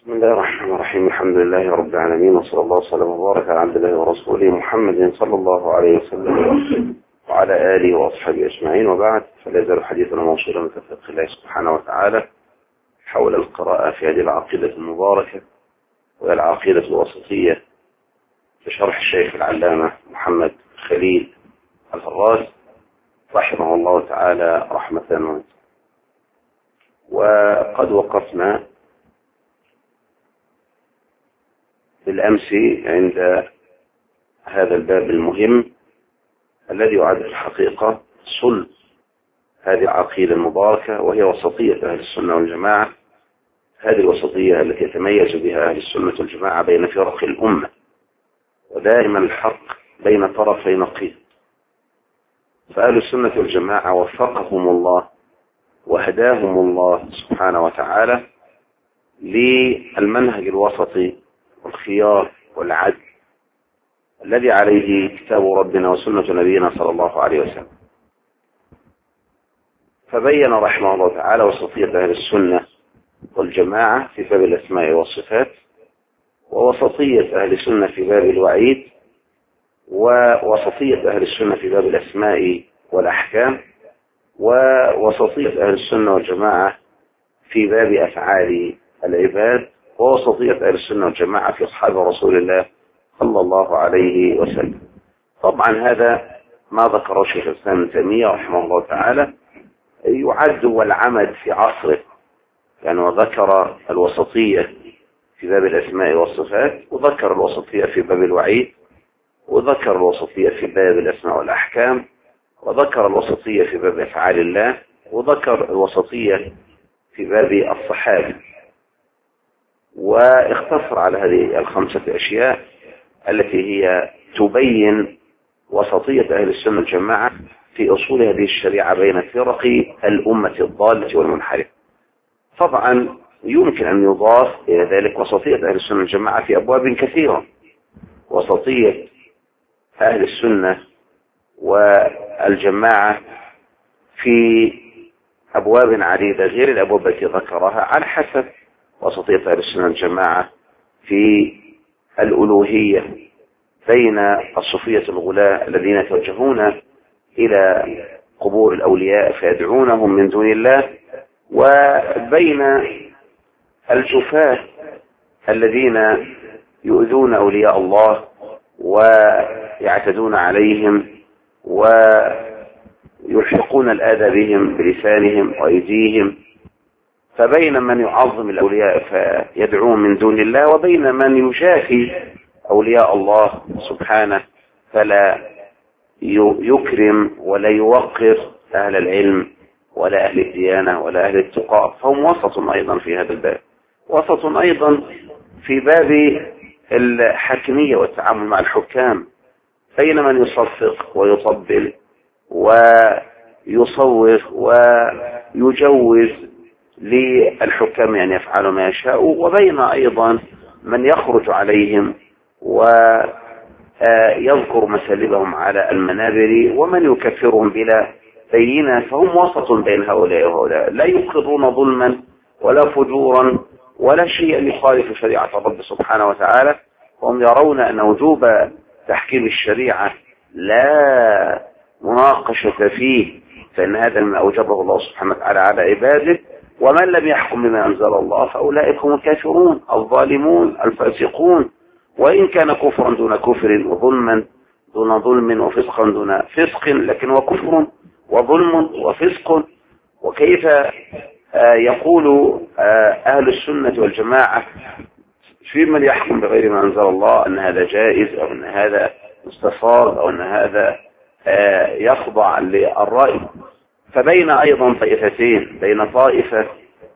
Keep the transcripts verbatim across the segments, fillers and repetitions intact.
بسم الله الرحمن الرحيم. الحمد لله رب العالمين، وصلى الله وسلم وبارك على عبد الله ورسوله محمد صلى الله عليه وسلم وعلى آله وأصحابه أجمعين، وبعد، فلا يزال حديثنا موصولا من توفيق الله سبحانه وتعالى حول القراءة في هذه العقيدة المباركة، وهي العقيدة الوسطية بشرح الشيخ العلامة محمد خليل الفراس رحمه الله تعالى رحمة واسعة. وقد وقفنا بالأمس عند هذا الباب المهم الذي يعد الحقيقة صلب هذه العقيدة المباركة، وهي وسطية أهل السنة والجماعة. هذه الوسطية التي يتميز بها أهل السنة والجماعة بين فرق الأمة، ودائما الحق بين طرفي نقيض. فأهل السنة والجماعة وفقهم الله وهداهم الله سبحانه وتعالى للمنهج الوسطي والخيار والعدل الذي عليه كتاب ربنا وسنة نبينا صلى الله عليه وسلم. فبين رحمه الله تعالى وسطية أهل السنة والجماعة في باب الأسماء والصفات، ووسطية أهل السنة في باب الوعيد، ووسطية أهل السنة في باب الأسماء والأحكام، ووسطية أهل السنة والجماعة في باب أفعال العباد، ووسطية أهل السنة والجماعة في أصحاب رسول الله صلى الله عليه وسلم. طبعا هذا ما ذكره شيخ الإسلام ابن تيمية رحمه الله تعالى يعد والعمد في عصره، يعني وذكر الوسطية في باب الأسماء والصفات، وذكر الوسطية في باب الوعيد، وذكر الوسطية في باب الأسماء والأحكام، وذكر الوسطية في باب أفعال الله، وذكر الوسطية في باب الصحابة، واختصر على هذه الخمسة أشياء التي هي تبين وسطية أهل السنة والجماعة في أصول هذه الشريعة بين فرق الأمة الضالة والمنحرفة. طبعا يمكن أن يضاف إلى ذلك وسطية أهل السنة والجماعة في أبواب كثيرة، وسطية أهل السنة والجماعة في أبواب عديدة غير الأبواب التي ذكرها، على حسب وسطية أهل السنة والجماعة في الألوهية بين الصوفية الغلاة الذين يتوجهون إلى قبور الأولياء فيدعونهم من دون الله، وبين الجفاة الذين يؤذون أولياء الله ويعتدون عليهم ويلحقون الأذى بهم بلسانهم وأيديهم. فبين من يعظم الأولياء فيدعوهم من دون الله، وبين من يشافي أولياء الله سبحانه فلا يكرم ولا يوقر أهل العلم ولا أهل الديانة ولا أهل التقى. فهم وسط أيضا في هذا الباب، وسط أيضا في باب الحاكمية والتعامل مع الحكام، بين من يصفق ويطبل ويصور ويجوز للحكام أن يفعلوا ما يشاءوا، وبين أيضا من يخرج عليهم ويذكر مسالبهم على المنابر ومن يكفرهم بلا بينة. فهم وسط بين هؤلاء وهؤلاء، لا يقرون ظلما ولا فجورا ولا شيء يخالف شريعة الرب سبحانه وتعالى، وهم يرون أن وجوب تحكيم الشريعة لا مناقشة فيه، فإن هذا ما أوجبه الله سبحانه وتعالى على عباده، ومن لم يحكم بما أنزل الله فأولئك هم الكافرون الظالمون الفاسقون، وإن كان كفرا دون كفر وظلما دون ظلم وفسقا دون فسق، لكن وكفر وظلم وفسق. وكيف يقول أهل السنة والجماعة في من يحكم بغير ما أنزل الله أن هذا جائز أو أن هذا مستفاض أو أن هذا يخضع للرأي؟ فبين أيضا طائفتين، بين طائفة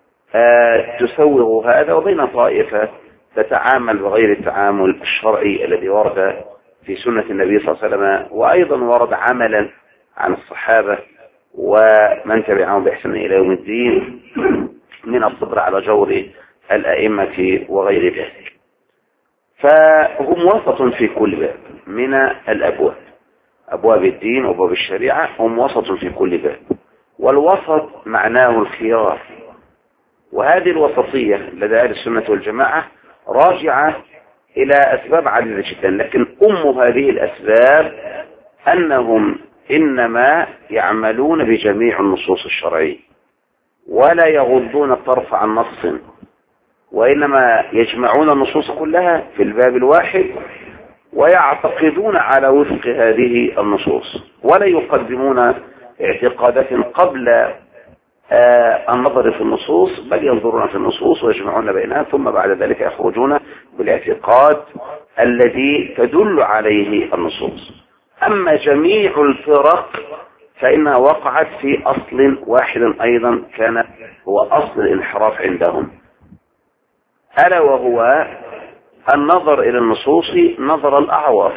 تسوغ هذا وبين طائفة تتعامل بغير التعامل الشرعي الذي ورد في سنة النبي صلى الله عليه وسلم، وأيضا ورد عملا عن الصحابة ومن تبعهم بإحسان إلى يوم الدين من الصبر على جور الأئمة وغير ذلك. فهم وسط في كل باب من الأبواب، أبواب الدين وأبواب الشريعة، هم وسط في كل باب. والوسط معناه الخيار، وهذه الوسطية لدى أهل السنة والجماعة راجعة إلى أسباب عديدة جدا، لكن أم هذه الأسباب أنهم إنما يعملون بجميع النصوص الشرعية ولا يغضون الطرف عن نص، وإنما يجمعون النصوص كلها في الباب الواحد ويعتقدون على وفق هذه النصوص، ولا يقدمون اعتقادات قبل آه النظر في النصوص، بل ينظرون في النصوص ويجمعون بينها، ثم بعد ذلك يخرجون بالاعتقاد الذي تدل عليه النصوص. أما جميع الفرق فإنها وقعت في أصل واحد أيضا كان هو أصل الانحراف عندهم، ألا وهو النظر إلى النصوص نظر الأعور،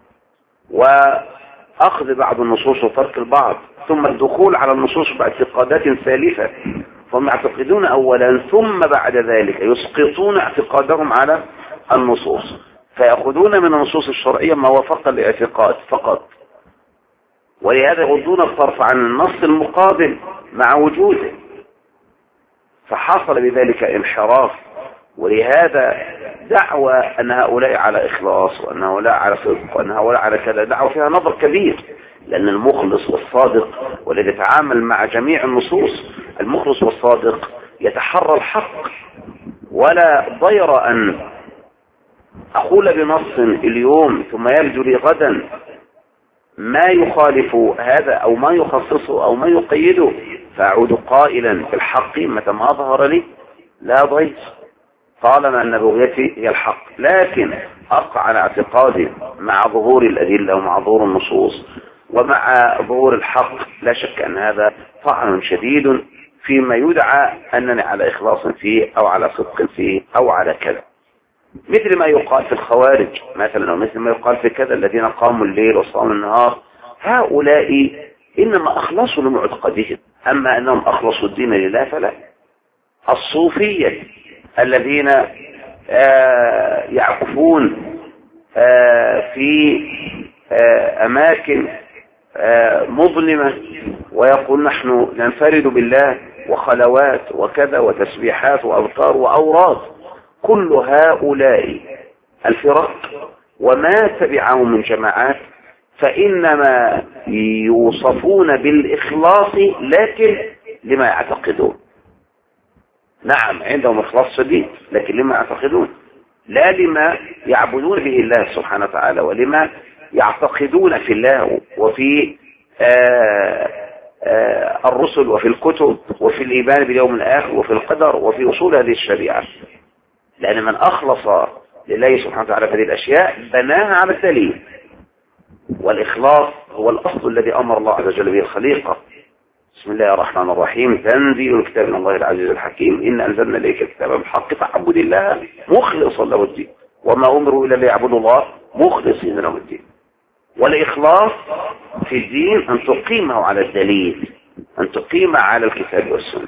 وأخذ بعض النصوص وترك البعض، ثم الدخول على النصوص باعتقادات سالفة، فهم يعتقدون أولا ثم بعد ذلك يسقطون اعتقادهم على النصوص، فيأخذون من النصوص الشرعية ما وفق الاعتقاد فقط، ولهذا يغضون الطرف عن النص المقابل مع وجوده، فحصل بذلك انحراف. ولهذا دعوى أن هؤلاء على إخلاص وأن هؤلاء على صدق وأن هؤلاء على كذا دعوى فيها نظر كبير، لأن المخلص والصادق والذي يتعامل مع جميع النصوص، المخلص والصادق يتحرى الحق، ولا ضير أن أقول بنص اليوم ثم يرجو لي غدا ما يخالف هذا أو ما يخصصه أو ما يقيده، فأعود قائلا بالحق متى ما ظهر لي لا ضير، طالما أن بغيتي هي الحق، لكن أبقى على اعتقادي مع ظهور الأدلة ومع ظهور النصوص ومع ظهور الحق. لا شك أن هذا طعن شديد فيما يدعى أنني على إخلاص فيه أو على صدق فيه أو على كذا، مثل ما يقال في الخوارج مثلا، ومثل ما يقال في كذا الذين قاموا الليل وصاموا النهار. هؤلاء إنما أخلصوا لمعتقدهم، أما أنهم أخلصوا الدين لله فلا. الصوفية الذين آه يعكفون آه في آه أماكن آه مظلمة ويقول نحن ننفرد بالله، وخلوات وكذا وتسبيحات وأذكار وأوراد، كل هؤلاء الفرق وما تبعهم من جماعات فإنما يوصفون بالإخلاص لكن لما يعتقدون. نعم عندهم إخلاص شديد لكن لما يعتقدون، لا لما يعبدون به الله سبحانه وتعالى ولما يعتقدون في الله وفي آآ آآ الرسل وفي الكتب وفي الإيمان باليوم الآخر وفي القدر وفي أصول هذه الشريعة. لأن من أخلص لله سبحانه وتعالى في هذه الأشياء بناها على الدليل، والإخلاص هو الأصل الذي أمر الله عز وجل به الخليقة. بسم الله الرحمن الرحيم، تنزيل الكتاب من الله العزيز الحكيم، إن أنزلنا إليك الكتاب بالحق فاعبد الله مخلصا له الدين، وما أمروا إلا ليعبدوا الله مخلصين له الدين. والإخلاص في الدين أن تقيمه على الدليل، أن تقيمه على الكتاب والسنة.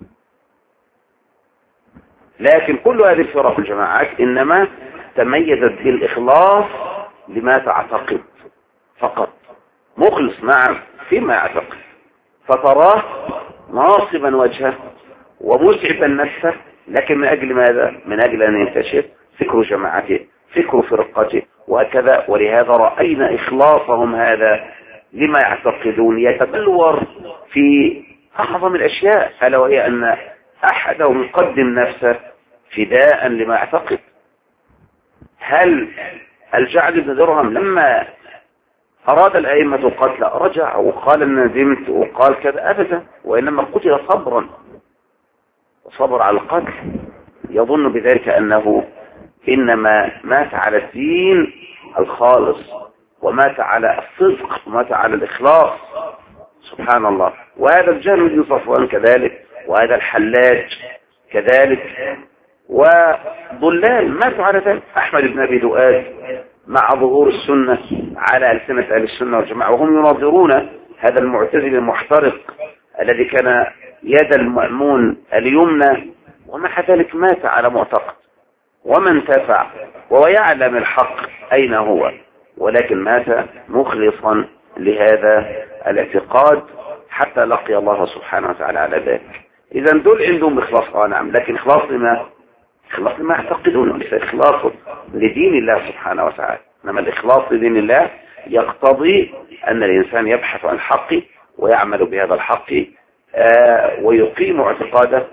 لكن كل هذه الفرق الجماعات إنما تميزت بالإخلاص لما تعتقد فقط، مخلص نعم فيما يعتقد، فتراه ناصبا وجهه ومسعفا نفسه، لكن من أجل ماذا؟ من أجل أن ينتشر فكر جماعته، فكر فرقته وهكذا. ولهذا رأينا إخلاصهم هذا لما يعتقدون يتبلور في أعظم الأشياء، ألا وهي أن أحدهم يقدم نفسه فداء لما يعتقد. هل الجعد بن درهم لما أراد الأئمة قتل رجع وقال أن ندمت وقال كذا؟ أبدا، وإنما قتل صبرا وصبر على القتل، يظن بذلك أنه إنما مات على الدين الخالص ومات على الصدق ومات على الإخلاص. سبحان الله. وهذا الجهل بن صفوان كذلك، وهذا الحلاج كذلك، وضلال ماتوا على ذلك. أحمد بن أبي دؤاد مع ظهور السنة على ألسنة أهل السنة والجماعة وهم يناظرون هذا المعتزل المحترق الذي كان يد المأمون اليمنى، ومع ذلك مات على معتقد وما انتفع وهو يعلم الحق أين هو، ولكن مات مخلصا لهذا الاعتقاد حتى لقي الله سبحانه وتعالى على ذلك. إذا دول عندهم إخلاص، آه نعم، لكن إخلاص لما إخلاص لما يعتقدون، ليس إخلاص لدين الله سبحانه وتعالى. إنما الإخلاص لدين الله يقتضي أن الإنسان يبحث عن الحق ويعمل بهذا الحق آه ويقيم اعتقاده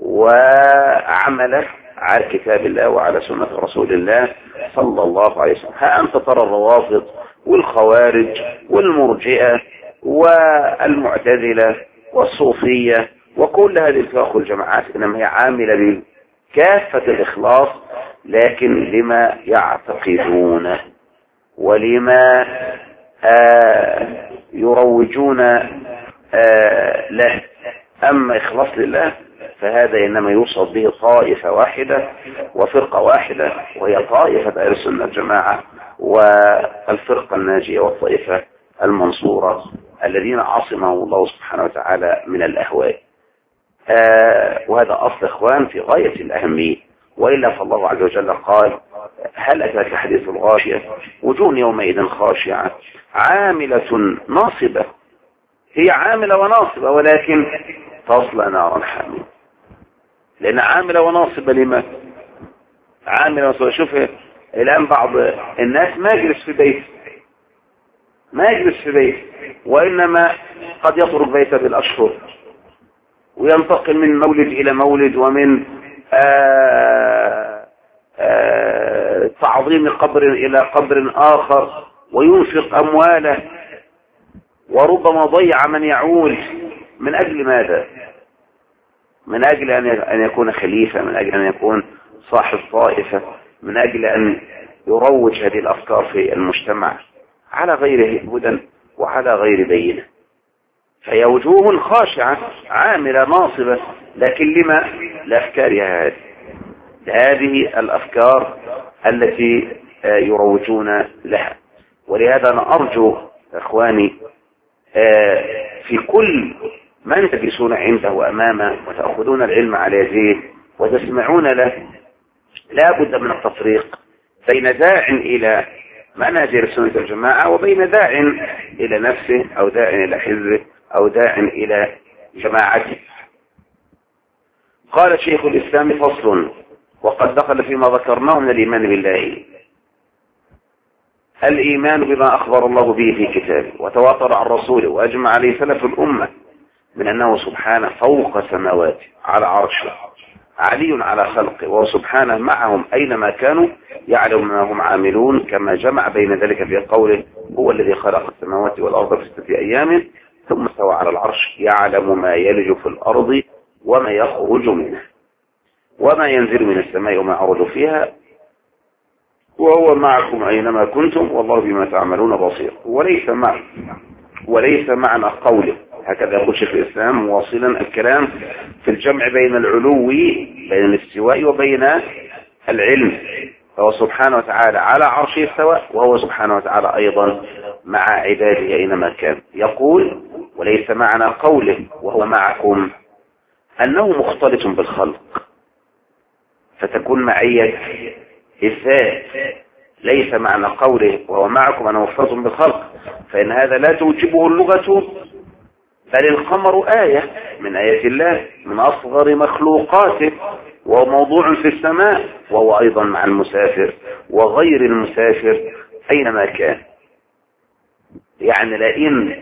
وعمله على كتاب الله وعلى سنة رسول الله صلى الله عليه وسلم. ها أنت ترى الروافض والخوارج والمرجئة والمعتزلة والصوفية وكل هذه الفرق والجماعات إنما هي عاملة بكافة الإخلاص، لكن لما يعتقدون ولما آه يروجون آه له. أما إخلاص لله فهذا إنما يوصف به طائفة واحدة وفرقة واحدة، وهي طائفة أهل السنة الجماعة والفرقة الناجية والطائفة المنصورة الذين عصمهم الله سبحانه وتعالى من الأهواء. آه وهذا أصل إخوان في غاية الأهمية، وإلا فالله عز وجل قال: هل أتاك حديث الغاشية وجوه يومئذ خاشعة عاملة ناصبة. هي عاملة وناصبة ولكن تصلى نارا حامية. لأن عاملة وناصبة لما؟ عاملة وناصبة. شوف الآن بعض الناس ما يجلس في بيت ما يجلس في بيت وإنما قد يترك بيته بالأشهر وينتقل من مولد إلى مولد، ومن آآ آآ تعظيم قبر إلى قبر آخر، وينفق أمواله وربما ضيع من يعول. من أجل ماذا؟ من أجل أن يكون خليفة، من أجل أن يكون صاحب طائفة، من أجل أن يروج هذه الأفكار في المجتمع على غير هدى وعلى غير بينة. فهي وجوه خاشعة عاملة ناصبة، لكن لما؟ لأفكارها هذه هذه الأفكار التي يروجون لها. ولهذا أنا أرجو إخواني في كل من تجلسون عنده وأمامه وتأخذون العلم على يديه وتسمعون له، لا بد من التفريق بين داع إلى منهج السنة الجماعة وبين داع إلى نفسه أو داع إلى حزبه أو داع إلى جماعته. قال شيخ الإسلام: فصل. وقد دخل فيما ذكرناه من الإيمان بالله الإيمان بما أخبر الله به في كتابه وتواتر عن رسوله وأجمع عليه سلف الأمة من أنه سبحانه فوق سماواته على عرشه علي على خلقه، وهو سبحانه معهم أينما كانوا يعلم ما هم عاملون، كما جمع بين ذلك في قوله: هو الذي خلق السماوات والأرض في ستة أيام ثم استوى على العرش يعلم ما يلج في الأرض وما يخرج منها وما ينزل من السماء وما يعرج فيها وهو معكم أينما كنتم والله بما تعملون بصير. وليس مع وليس معنى قوله، هكذا يقول شيخ الإسلام واصلا الكلام في الجمع بين العلو بين الاستواء وبين العلم، فهو سبحانه وتعالى على عرشه استوى، وهو سبحانه وتعالى أيضا مع عباده أينما كان. يقول: وليس معنى قوله وهو معكم أنه مختلط بالخلق فتكون معية الذات. ليس معنى قوله وهو معكم أنه مختلط بالخلق، فإن هذا لا توجبه اللغة، بل القمر آية من آيات الله من أصغر مخلوقاته، وهو موضوع في السماء، وهو أيضا مع المسافر وغير المسافر أينما كان. يعني لئن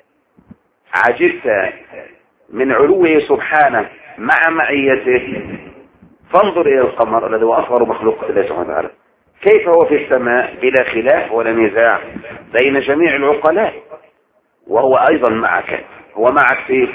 عجبت من علوه سبحانه مع معيته فانظر إلى القمر الذي هو أصغر مخلوقات الله سبحانه وتعالى، كيف هو في السماء بلا خلاف ولا نزاع بين جميع العقلاء، وهو أيضا معك. هو معك في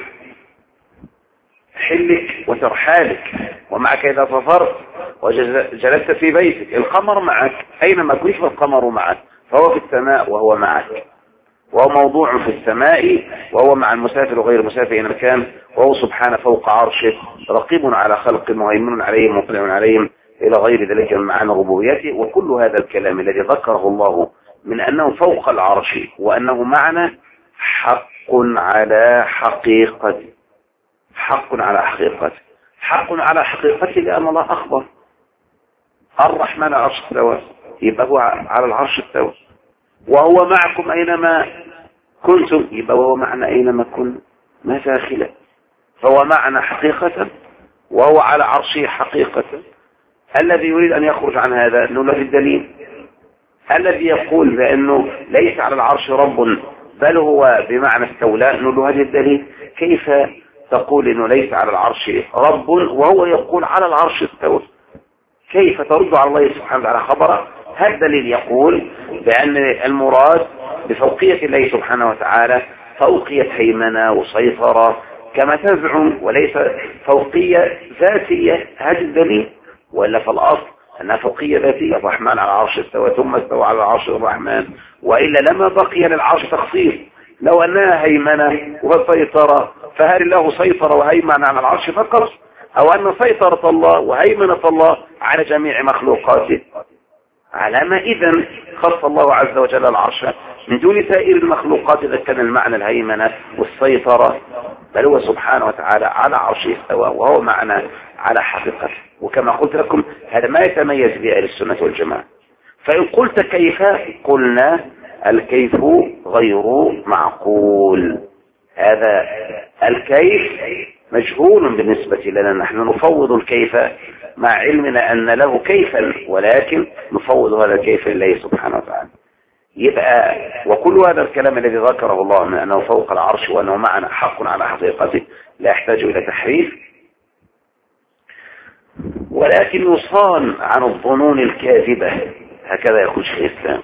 حلك وترحالك، ومعك إذا سافرت وجلست في بيتك. القمر معك أينما كنت فالقمر معك، فهو في السماء وهو معك، وهو موضوع في السماء وهو مع المسافر وغير المسافر أينما كان، وهو سبحانه فوق عرشه رقيب على خلق مهيمن عليهم مطلع عليهم إلى غير ذلك من معاني ربوبيته. وكل هذا الكلام الذي ذكره الله من أنه فوق العرش وأنه معنا حق على حقيقته، حق على حقيقته حق على حقيقته لأن الله أخبر الرحمن على العرش استوى، يبقى هو على العرش استوى. وهو معكم أينما كنتم، يبقى هو معنا أينما كنا، ما فيها خلاف. فهو معنى حقيقة وهو على عرشه حقيقة. الذي يريد أن يخرج عن هذا أنه له الدليل. الذي يقول بأنه ليس على العرش رب بل هو بمعنى استولى أنه له هذه الدليل. كيف تقول أنه ليس على العرش رب وهو يقول على العرش استوى؟ كيف ترد على الله سبحانه وتعالى خبره؟ هذا الدليل يقول بأن المراد بفوقية الله سبحانه وتعالى فوقية هيمنة وسيطرة كما تزعم، وليس فوقية ذاتية. هذا الدليل. وإلا فالأصل أنها فوقية ذاتية، الرحمن على العرش استوى ثم استوى على العرش الرحمن، وإلا لما بقي للعرش تخصيص. لو أنها هيمنة وسيطرة فهل الله سيطر وهيمن على العرش فقط، أو أن سيطرة الله وهيمنة الله على جميع مخلوقاته؟ على ما إذن خص الله عز وجل العرش من دون سائر المخلوقات إذا كان المعنى الهيمنة والسيطرة، بل هو سبحانه وتعالى على عرشه استوى وهو معنى على حقيقة. وكما قلت لكم هذا ما يتميز به أهل السنة والجماعة. فإن قلت كيف قلنا الكيف غير معقول. هذا الكيف مجهول بالنسبة لنا، نحن نفوض الكيف مع علمنا أن له كيفا، ولكن نفوض هذا الكيف لله سبحانه وتعالى. يبقى وكل هذا الكلام الذي ذكره الله من أنه فوق العرش وأنه معنى حق على حقيقته لا يحتاج إلى تحريف، ولكن يصان عن الظنون الكاذبة. هكذا يقول شيخ الإسلام،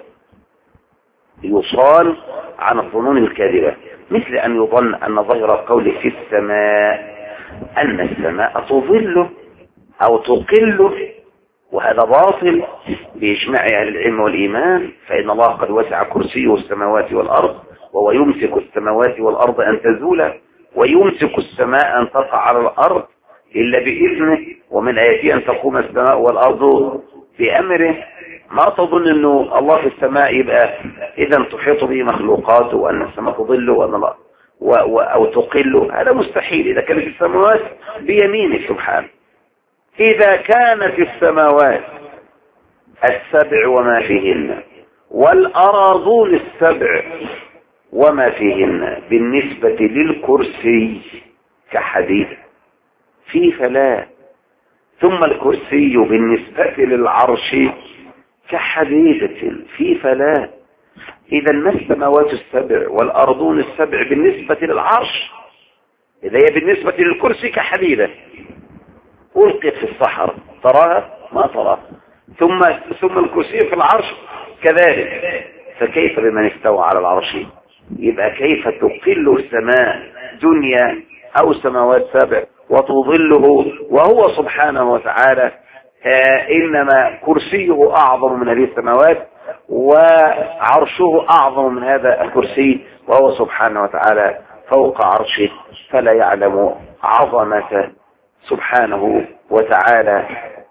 يصان عن الظنون الكاذبة، مثل أن يظن أن ظاهر القول في السماء أن السماء تظله أو تقله، وهذا باطل بإجماع أهل العلم والإيمان. فإن الله قد وسع كرسيه السماوات والأرض وهو يمسك السماوات والأرض أن تزولا ويمسك السماء أن تقع على الأرض إلا بإذنه، ومن آياته أن تقوم السماء والأرض بأمره. ما تظن أنه الله في السماء يبقى إذا تحيط به مخلوقاته وأن السماء تظله وأن الله و و أو تقله، هذا مستحيل إذا كانت السماوات بيمينه سبحانه. إذا كانت السماوات السبع وما فيهن والأراضون السبع وما فيهن بالنسبة للكرسي كحديد في فلا، ثم الكرسي بالنسبة للعرش كحديدة في فلا، إذا ما السماوات السبع والأرضون السبع بالنسبة للعرش إذا هي بالنسبة للكرسي كحديدة ألقيت في الصحراء تراها ما تراها، ثم ثم الكرسي في العرش كذلك، فكيف بمن استوى على العرش؟ يبقى كيف تقل السماء دنيا أو سماوات سبع وتظله وهو سبحانه وتعالى آه إنما كرسيه أعظم من هذه السماوات وعرشه أعظم من هذا الكرسي، وهو سبحانه وتعالى فوق عرشه فلا يعلم عظمته سبحانه وتعالى.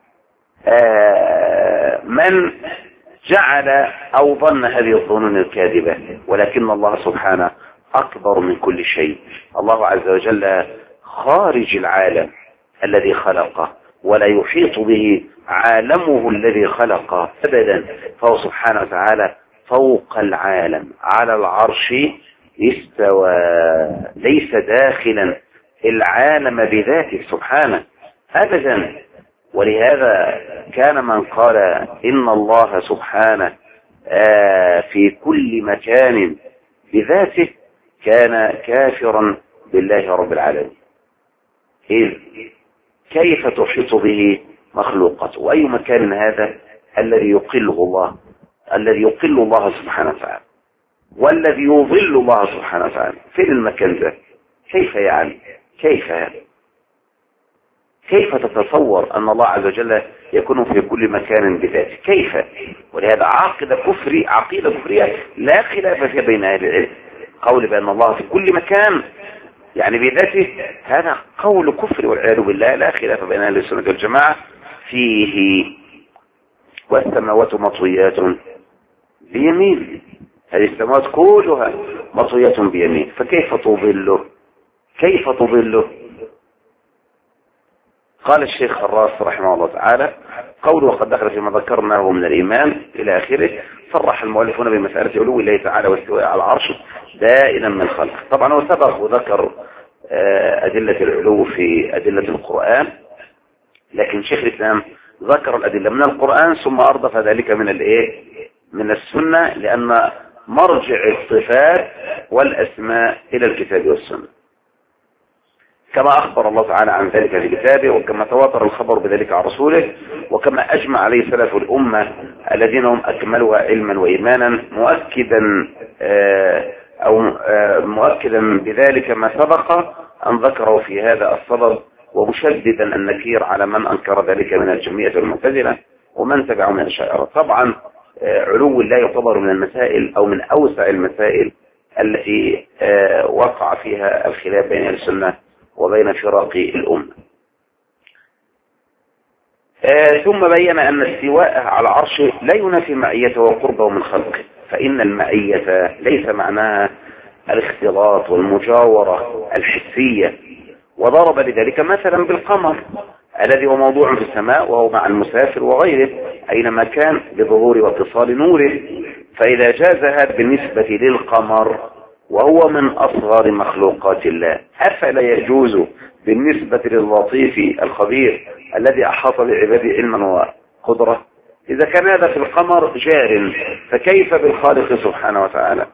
آه من جعل أو ظن هذه الظنون الكاذبة، ولكن الله سبحانه أكبر من كل شيء. الله عز وجل خارج العالم الذي خلقه ولا يحيط به عالمه الذي خلقه أبدا، فهو سبحانه وتعالى فوق العالم على العرش استوى، ليس داخلا العالم بذاته سبحانه أبدا. ولهذا كان من قال إن الله سبحانه في كل مكان بذاته كان كافرا بالله رب العالمين. إذ كيف تحيط به مخلوقات؟ وأي مكان هذا الذي يقله الله، الذي يقل الله سبحانه وتعالى والذي يظل الله سبحانه وتعالى؟ فين المكان ده؟ كيف يعني؟ كيف يعني؟ كيف تتصور أن الله عز وجل يكون في كل مكان بذاته؟ كيف؟ ولهذا عقيدة كفري عقيدة كفرية لا خلاف فيها بين أهل العلم. قول بأن الله في كل مكان يعني بذاته هذا قول كفر والعياذ بالله، لا خلاف بين أهل السنة والجماعة فيه. والسماوات مطويات بيمين، هذه السماوات كلها مطويات بيمين، فكيف تضله؟ كيف تضله؟ قال الشيخ خراس رحمه الله تعالى قوله وقد دخل فيما ذكرناه من الإيمان إلى آخره، صرح المؤلفون بمسألة علو الله تعالى واستواء على العرش دائما من الخلق. طبعا هو سبق وذكر أدلة العلو في أدلة القرآن، لكن شيخ الإسلام ذكر الأدلة من القرآن ثم أردف ذلك من الإيه من السنة، لأن مرجع الصفات والأسماء إلى الكتاب والسنة، كما أخبر الله تعالى عن ذلك في كتابه، وكما تواتر الخبر بذلك عن رسوله، وكما أجمع عليه سلف الأمة الذين هم أكملها علما وإيمانا، مؤكدا أو مؤكدا بذلك ما سبق أن ذكره في هذا الصدد، ومشددا النكير على من أنكر ذلك من الجميع والمعتزلة ومن تبعه من الأشاعرة. طبعا علو الله يعتبر من المسائل أو من أوسع المسائل التي وقع فيها الخلاف بين السنة وبين فرق الأمة. ثم بين أن استواءه على العرش لا ينافي معيته وقربه من خلقه، فإن المعية ليس معناها الاختلاط والمجاورة الحسية، وضرب لذلك مثلا بالقمر الذي هو موضوع في السماء وهو مع المسافر وغيره أينما كان بظهور واتصال نوره، فإذا جاز هذا بالنسبة للقمر وهو من أصغر مخلوقات الله، أفلا يجوز بالنسبة للطيف الخبير الذي أحاط بعباده علما وقدرة؟ إذا كان هذا في القمر جار فكيف بالخالق سبحانه وتعالى،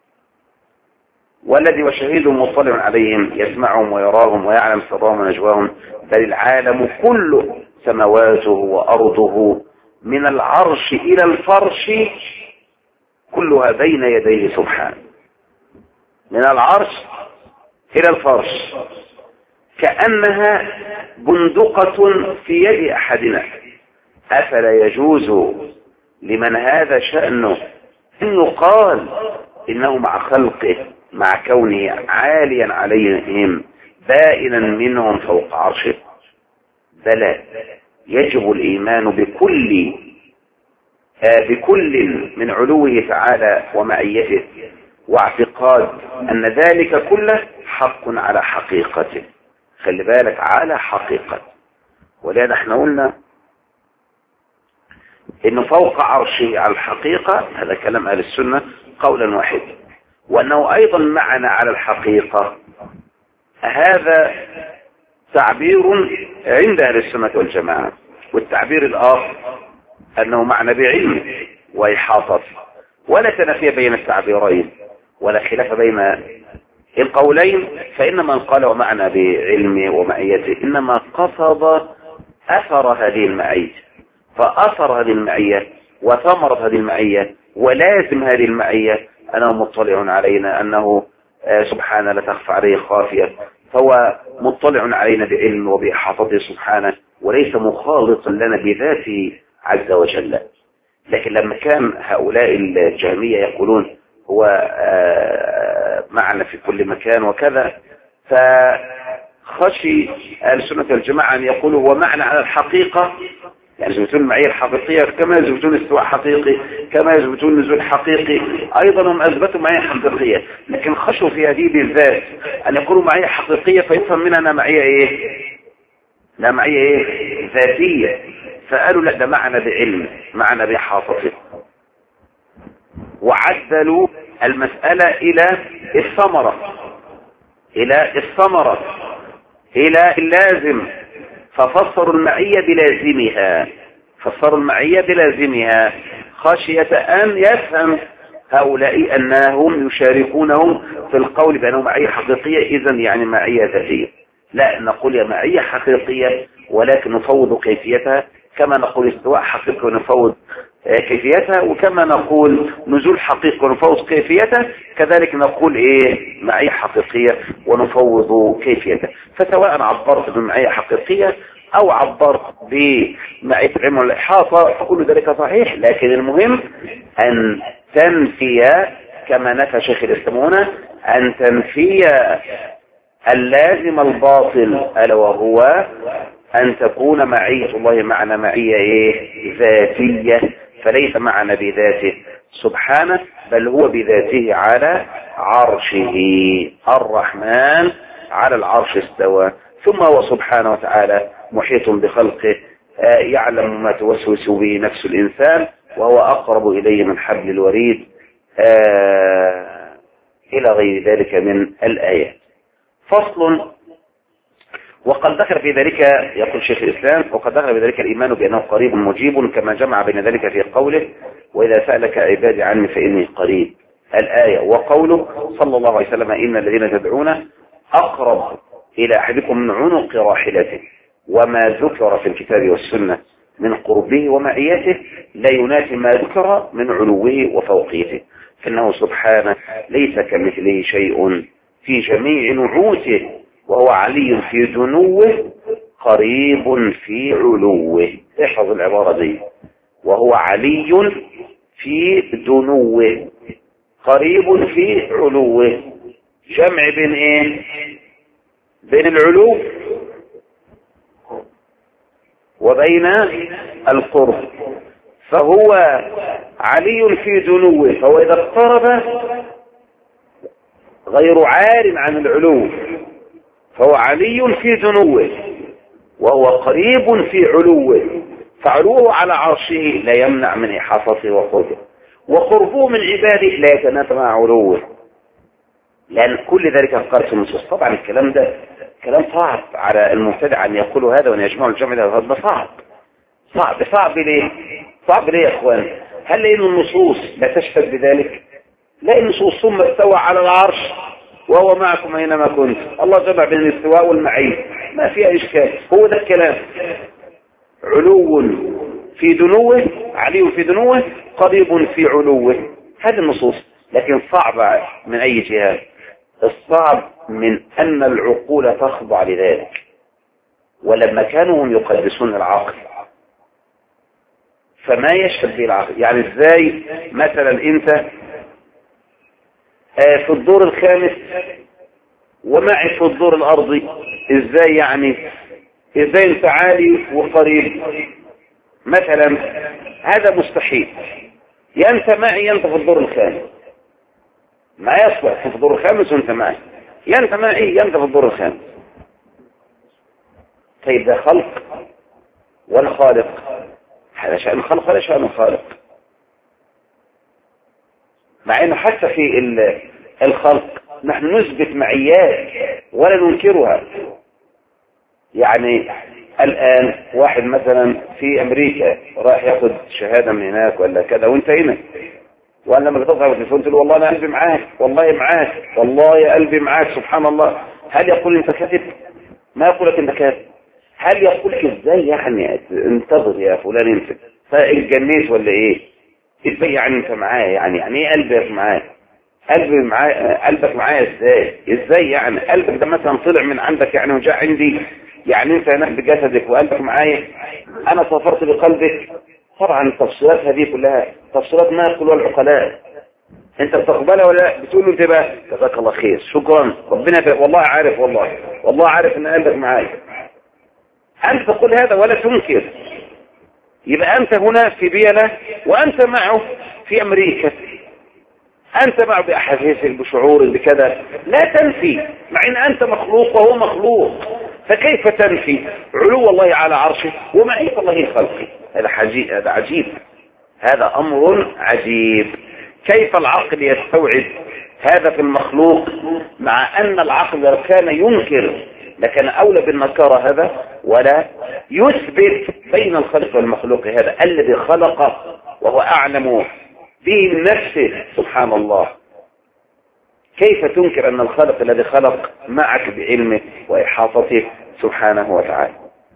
والذي وشهيد مطلع عليهم يسمعهم ويراهم ويعلم سرهم ونجواهم، بل العالم كله سماواته وأرضه من العرش إلى الفرش كلها بين يديه سبحانه، من العرش إلى الفرش كأنها بندقة في يد أحدنا، أفلا يجوز لمن هذا شأنه أن يقال إنه مع خلقه مع كونه عاليا عليهم بائنا منهم فوق عرشه؟ بلى، يجب الإيمان بكل آه بكل من علوه تعالى ومعيته، واعتقاد أن ذلك كله حق على حقيقته. خلي بالك، على حقيقته. ولذا احنا قلنا إنه فوق عرشه على الحقيقة، هذا كلام أهل السنة قولا واحدا، وأنه أيضا معنا على الحقيقة، هذا تعبير عند أهل السنة والجماعة. والتعبير الآخر أنه معنا بعلم وإحاطة، ولا تنافي بين التعبيرين ولا خلاف بين القولين، فإن من قال ومعنا بعلم ومعيته إنما قصد أثر هذه المعية، فأثر هذه المعية وثمرة هذه المعية ولازم هذه المعية أنه مطلع علينا، أنه سبحانه لا تخفى عليه خافية، فهو مطلع علينا بعلم وبإحاطته سبحانه، وليس مخالطا لنا بذاته عز وجل. لكن لما كان هؤلاء الجهمية يقولون هو معنا في كل مكان وكذا، فخشي أهل السنة والجماعة أن يقولوا هو معنا على الحقيقة، يعني يثبتون المعية الحقيقية كما يثبتون استواء حقيقي، كما يثبتون نزول حقيقي، أيضا هم أثبتوا معية حقيقية، لكن خشوا في هذه بالذات أن يقولوا معية حقيقية فيفهم منها معية إيه؟ لا، معية إيه؟ ذاتية. فقالوا لا، ده معنا بعلم، معنا بإحاطته، وعدلوا المسألة إلى الثمرة، إلى الثمرة، إلى اللازم، ففسروا المعية بلازمها، فسروا المعية بلازمها خشية أن يفهم هؤلاء أنهم يشاركونهم في القول بأنه معية حقيقية إذن يعني معية ذاتية. لا، نقول يا معية حقيقية ولكن نفوض كيفيتها، كما نقول استواء حقيقي ونفوض كيفيتها، وكما نقول نزول حقيقي ونفوض كيفيتها، كذلك نقول ايه معية حقيقية ونفوض كيفيتها. فسواء عبرت بمعية حقيقية او عبرت بمعية علم والإحاطة فكل ذلك صحيح، لكن المهم ان تنفي كما نفى شيخ الإسلام هنا، ان تنفي اللازم الباطل، ألا وهو أن تكون معية الله معنا معية إيه؟ ذاتية، فليس معنا بذاته سبحانه، بل هو بذاته على عرشه. الرحمن على العرش استوى، ثم هو سبحانه وتعالى محيط بخلقه، يعلم ما توسوس به نفس الإنسان، وهو أقرب إليه من حبل الوريد، إلى غير ذلك من الآيات. فصل. وقد ذكر في ذلك، يقول شيخ الإسلام، وقد ذكر في ذلك الإيمان بأنه قريب مجيب، كما جمع بين ذلك في قوله وإذا سألك عبادي عني فإني قريب، الآية، وقوله صلى الله عليه وسلم إن الذين تدعون أقرب إلى أحدكم من عنق راحلته، وما ذكر في الكتاب والسنة من قربه ومعيته لا ينافي ما ذكر من علوه وفوقيته، فإنه سبحانه ليس كمثله شيء في جميع نعوته، وهو علي في دنوه قريب في علوه. احفظ العبارة دي، وهو علي في دنوه قريب في علوه. جمع بين ايه؟ بين العلو وبين القرب. فهو علي في دنوه، فهو إذا اقترب غير عار عن العلو، فهو علي في دنوه وهو قريب في علوه، فعلوه على عرشه لا يمنع من إحاطته وقربه، وقربه من عباده لا يتنافى مع علوه، لأن كل ذلك قال في النصوص. طبعا الكلام ده كلام صعب على المبتدع أن يقولوا هذا وأن يجمعوا الجمع ده، هذا صعب صعب صعب ليه؟ صعب ليه يا أخوان؟ هل لأن النصوص لا تشهد بذلك؟ لا، النصوص ثم استوى على العرش وهو معكم أينما كنت، الله جمع بين الاستواء والمعية، ما فيها إشكال، هو ده الكلام. علو في دنوه، علي في دنوه قريب في علوه، هذه النصوص. لكن صعب من أي جهة؟ الصعب من أن العقول تخضع لذلك، ولما كانوا هم يقدسون العقل فما يشهد به العقل. يعني ازاي مثلا انت في الدور الخامس ومعي في الدور الارضي، ازاي يعني؟ ازاي انت عالي وقريب مثلا؟ هذا مستحيل. يا انت معي يا انت في الدور الخامس، ما يصلح في الدور الخامس وانت معي، يا انت معي يا انت في الدور الخامس. طيب ده خلق ولا خالق؟ هذا شأن الخلق ولا شأن الخالق؟ مع انه حتى في الخلق نحن نثبت معيات ولا ننكرها. يعني الآن واحد مثلا في أمريكا راح ياخد شهادة من هناك ولا كذا وانت هنا، وأنا لما بتطلع بالتليفون تقول والله أنا قلبي معاك، والله معاك، والله يا قلبي معاك، سبحان الله، هل يقول أنت كاذب؟ ما يقول لك أنت كاذب. هل يقول لك ازاي يعني انتظر يا فلان انت فاتجنيت ولا ايه؟ ازاي يعني انت معايا؟ يعني يعني ايه قلبك معايا؟ قلبي معايا، قلبك معايا ازاي؟ ازاي يعني قلبك ده مثلا طلع من عندك يعني وجاء عندي؟ يعني انت هناك بجسدك وقلبك معايا، انا سافرت بقلبك. طبعا التفصيلات هذه كلها تفصيلات ما يقولها العقلاء. انت بتقبلها ولا لا؟ بتقول له انت بقى جزاك الله خير، شكرا، ربنا بقى. والله عارف، والله والله عارف ان قلبك معايا. أنت تقول هذا ولا تنكر، يبقى أنت هنا في فيينا وأنت معه في أمريكا، أنت معه بأحاسيسك بشعورك بكذا، لا تنفي، مع أن أنت مخلوق وهو مخلوق، فكيف تنفي علو الله على عرشه ومعية الله خلقه؟ هذا عجيب، هذا عجيب، هذا أمر عجيب. كيف العقل يستوعب هذا في المخلوق، مع أن العقل لو كان ينكر لكان أولى بالنكارة هذا، ولا يثبت بين الخلق والمخلوق هذا الذي خلقه وهو أعلم به من نفسه، سبحان الله. كيف تنكر أن الخالق الذي خلق معك بعلمه وإحاطته سبحانه وتعالى؟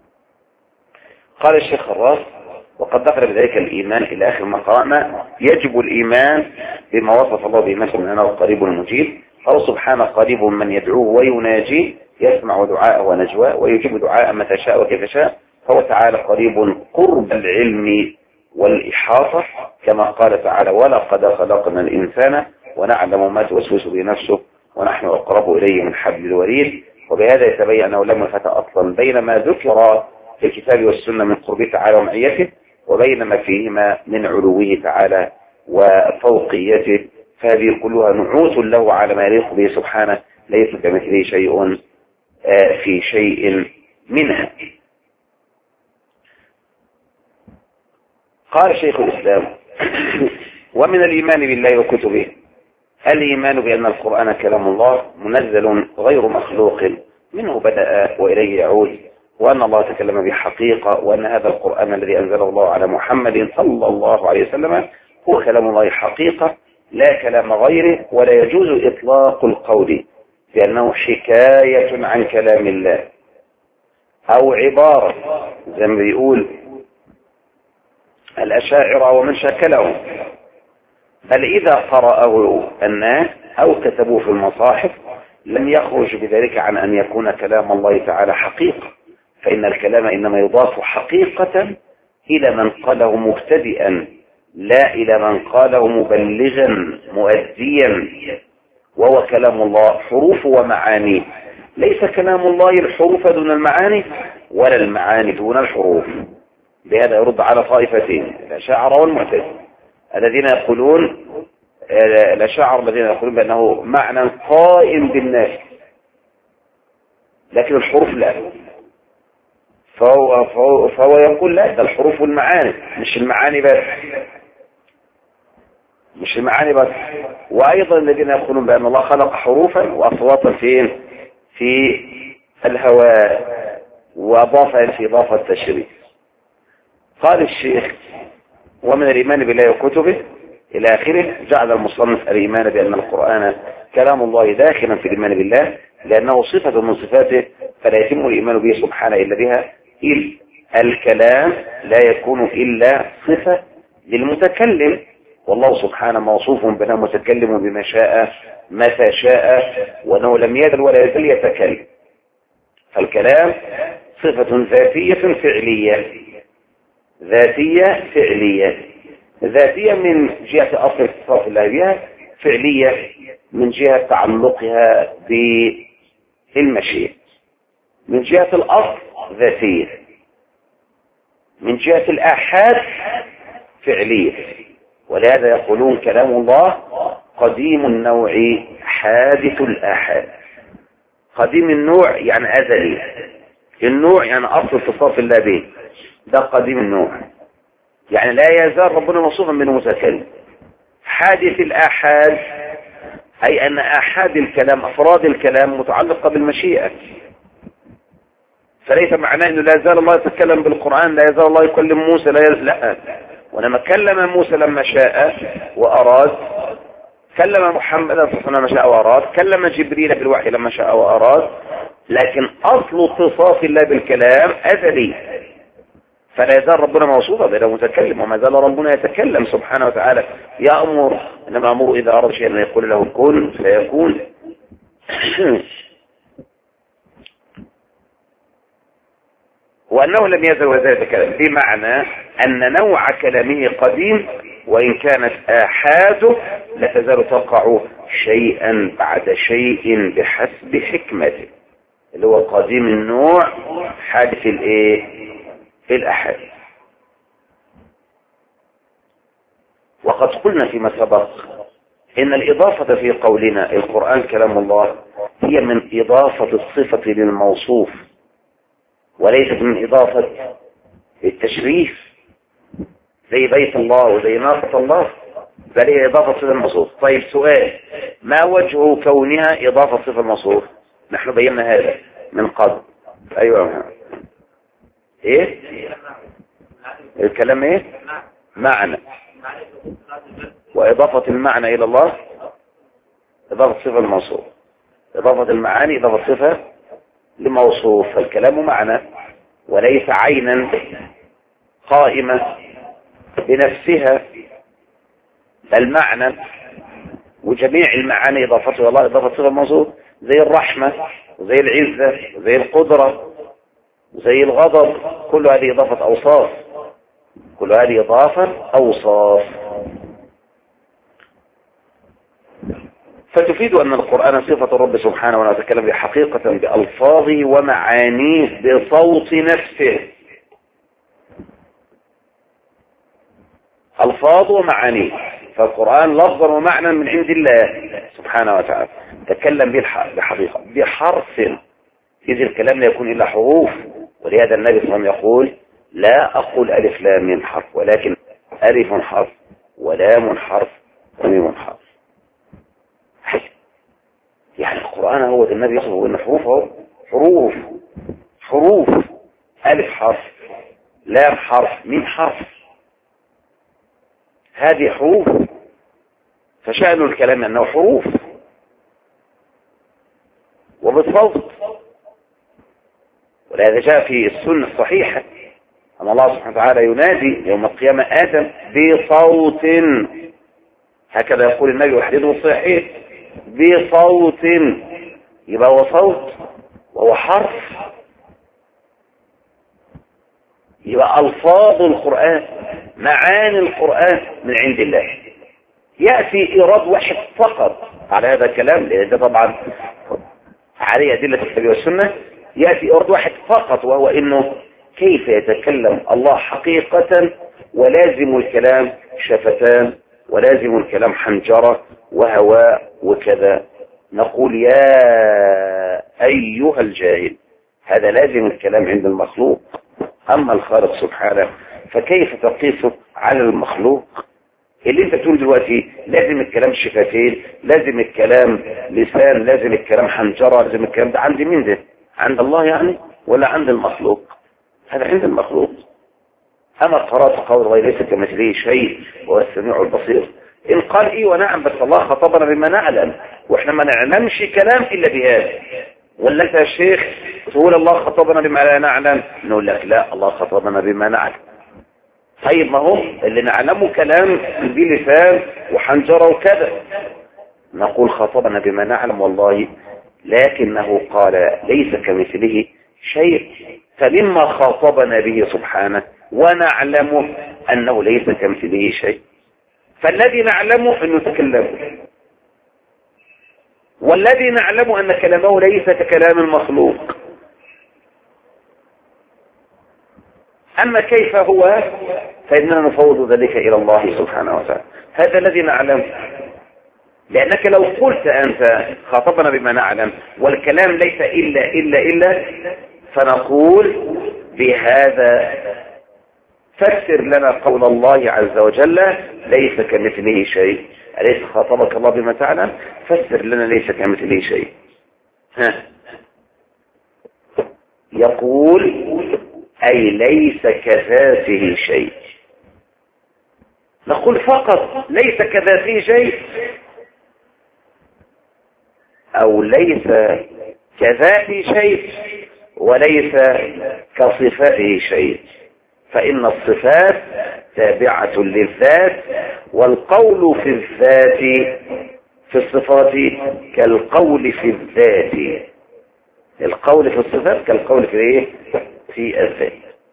قال الشيخ خراس وقد ذكر بذلك الإيمان إلى آخر ما قرأنا. يجب الإيمان بما وصف الله به نفسه من أنه قريب المجيب. قال سبحانه قريب من يدعوه ويناجيه، يسمع دعاءه ونجواه ويجيب دعاء متى شاء وكيف شاء، فهو تعالى قريب قرب العلم والإحاطة، كما قال تعالى ولقد خلقنا الإنسان ونعلم ما توسوس به نفسه ونحن أقرب إليه من حبل الوريد. وبهذا يتبين أنه لم يفتح أصلا بين ما ذكر في الكتاب والسنة من قربه تعالى ومعيته وبين ما فيهما من علوه تعالى وفوقيته، فهذه كلها نعوت له على ما يليق به سبحانه، ليس كمثله شيء في شيء منها. قال شيخ الإسلام ومن الإيمان بالله وكتبه الإيمان بأن القرآن كلام الله منزل غير مخلوق منه بدأ وإليه يعود، وأن الله تكلم بحقيقة، وأن هذا القرآن الذي أنزله الله على محمد صلى الله عليه وسلم هو كلام الله حقيقة لا كلام غيره، ولا يجوز إطلاق القول بأنه حكاية عن كلام الله أو عبارة زي ما بيقول الأشاعرة ومن شكلهم، بل إذا قرأه الناس أو كتبوه في المصاحف لم يخرج بذلك عن أن يكون كلام الله تعالى حقيقة، فإن الكلام إنما يضاف حقيقة إلى من قاله مبتدئا لا إلى من قاله مبلغا مؤديا، وهو كلام الله حروف ومعاني، ليس كلام الله الحروف دون المعاني ولا المعاني دون الحروف. بهذا يرد على طائفتين، الأشاعرة والمعتزلة الذين يقولون الأشاعرة الذين يقولون بأنه معنى قائم بالناس لكن الحروف لا، فهو, فهو, فهو يقول لا، ده الحروف والمعاني مش المعاني بس، مش المعاني بس. وأيضا الذين يقولون بأن الله خلق حروفا وأصواتا فين في الهواء وأضافها في إضافة التشريف. قال الشيخ ومن الإيمان بالله وكتبه إلى آخره، جعل المصنف الإيمان بأن القرآن كلام الله داخلا في الإيمان بالله لأنه صفة من صفاته فلا يتم الإيمان به سبحانه إلا بها، إذ الكلام لا يكون إلا صفة للمتكلم، والله سبحانه موصوف بأنه متكلم بما شاء متى شاء، وأنه لم يزل ولا يزل يتكلم، فالكلام صفة ذاتية فعلية، ذاتية فعلية، ذاتية من جهة أصل اتصاف الله بها، فعلية من جهة تعلقها بالمشيئة، من جهة الأصل ذاتية، من جهة الآحاد فعلية. ولهذا يقولون كلام الله قديم النوع حادث الآحاد. قديم النوع يعني أزلي، النوع يعني أصل اتصاف الله به، ده قديم النوع يعني لا يزال ربنا موصوفا بأنه متكلم. حادث الآحاد أي أن آحاد الكلام أفراد الكلام متعلقة بالمشيئة، فليس معناه أنه لا يزال الله يتكلم بالقرآن، لا يزال الله يكلم موسى، لا يزال لا، ولما كلم موسى لما شاء وأراد، كلم محمد صلى الله عليه وسلم لما شاء وأراد، كلم جبريل بالوحي لما شاء وأراد، لكن أصل اتصاف الله بالكلام أزلي، فلا يزال ربنا موصوفا بأنه متكلم، وما زال ربنا يتكلم سبحانه وتعالى، يأمر، إنما أمر إذا أراد شيئا يقول له كن فيكون. وأنه لم يزل وزال يتكلم، بمعنى أن نوع كلامه قديم، وإن كانت آحاده لا تزال تقع شيئا بعد شيء بحسب حكمته، اللي هو قديم النوع حادث الايه في الأحاديث. وقد قلنا فيما سبق إن الإضافة في قولنا القرآن كلام الله هي من إضافة الصفة للموصوف، وليست من إضافة التشريف زي بيت الله وزي ناقة الله، بل هي إضافة صفة الموصوف. طيب سؤال، ما وجه كونها إضافة صفة الموصوف؟ نحن بينا هذا من قبل. أيوة إيه الكلام إيه معنى، وإضافة المعنى إلى الله إضافة صفة الموصوف، إضافة المعاني إضافة صفة لموصوف، فالكلام معنى وليس عينا قائمة بنفسها، بل معنى، وجميع المعاني إضافته إلى الله إضافة صفة الموصوف، زي الرحمة وزي العزة وزي القدرة وزي الغضب، كل هذه إضافة أوصاف، كل هذه إضافة أوصاف، فتفيد أن القرآن صفة الرب سبحانه وتعالى يتكلم بحقيقة بألفاظه ومعانيه بصوت نفسه، ألفاظ ومعانيه، فالقرآن لفظا ومعنى من عند الله سبحانه وتعالى تكلم بحقيقة بحرف، إذ الكلام لا يكون إلا حروف. ولهذا النبي صلى الله عليه وسلم يقول لا أقول ألف لام من حرف، ولكن ألف حرف ولام حرف وميم حرف. يعني القرآن هو النبي يصبه إن حروفه حروف حروف ألف حرف، لام حرف، ميم حرف، هذه حروف. فشأن الكلام أنه حروف وبالصوت. ولهذا جاء في السنة الصحيحة أن الله سبحانه وتعالى ينادي يوم القيامة آدم بصوت، هكذا يقول النبي وحديثه الصحيح، بصوت، يبقى هو صوت وهو حرف، يبقى ألفاظ القرآن معاني القرآن من عند الله. يأتي إيراد واحد فقط على هذا الكلام، لأن ده طبعا عليه أدلة الكتاب والسنة. يأتي إيراد واحد فقط، وهو إنه كيف يتكلم الله حقيقة ولازم الكلام شفتان ولازم الكلام حنجرة وهواء وكذا. نقول يا أيها الجاهل، هذا لازم الكلام عند المخلوق. أما الخالق سبحانه فكيف تقيسه على المخلوق؟ اللي انت تقول دلوقتي لازم الكلام شفتين، لازم الكلام لسان، لازم الكلام حنجرة، لازم الكلام ده عند مين؟ ده عند الله يعني ولا عند المخلوق؟ هذا عند المخلوق. أما قرأت قول الله ليس كمثله شيء وهو السميع البصير، إن قال إيه ونعم، بس الله خطبنا بما نعلم، وإحنا ما نعلمش كلام إلا بهذا. ولا أنت يا شيخ تقول الله خطبنا بما لا نعلم؟ نقول لك لا، الله خطبنا بما نعلم. طيب ما هو اللي نعلمه كلام بلسان وحنجرة وكذا. نقول خطبنا بما نعلم والله، لكنه قال ليس كمثله شيء، فمما خاطبنا به سبحانه ونعلم أنه ليس كمثله شيء. فالذي نعلمه أنه تكلم، والذي نعلم أن كلامه ليس ككلام المخلوق. أما كيف هو فإننا نفوض ذلك إلى الله سبحانه وتعالى، هذا الذي نعلم. لأنك لو قلت أنت خاطبنا بما نعلم والكلام ليس إلا إلا إلا فنقول بهذا فسر لنا قول الله عز وجل ليس كمثله شيء. أليس خاطبك الله بما تعلم؟ فسر لنا ليس كمثله شيء. ها يقول أي ليس كذاته شيء. نقول فقط ليس كذاته شيء، أو ليس كذاته شيء وليس كصفاته شيء، فإن الصفات تابعة للذات، والقول في الذات في الصفات كالقول في الذات. القول في الصفات كالقول في ايه؟ في الذات.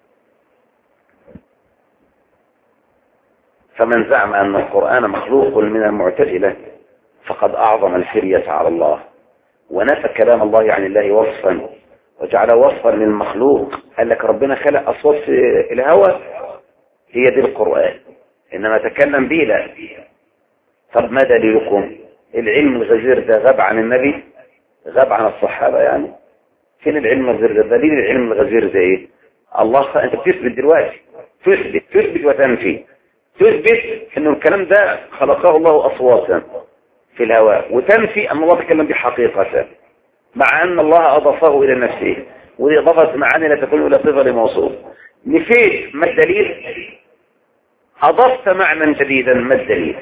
فمن زعم أن القرآن مخلوق من المعتزلة فقد أعظم الفرية على الله، ونفى كلام الله عن الله وصفا وجعله وصفا للمخلوق. قال لك ربنا خلق أصوات في الهوى، هي دي القرآن، إنما تكلم به لا. طب ما دليلكم؟ العلم الغزير ده غاب عن النبي، غاب عن الصحابة يعني. فين العلم الغزير ده؟ دليل العلم الغزير ده ايه؟ الله خ... انت بتثبت دلوقتي، تثبت تثبت وتنفي. تثبت انه الكلام ده خلقه الله اصواتا في الهواء، وتنفي ان الله تكلم به حقيقة، مع ان الله اضافه الى نفسه، ودي اضافه معاني لا تكون الى صفه لموصوف. نفيت، ما الدليل؟ اضفت معنى جديدا، ما الدليل؟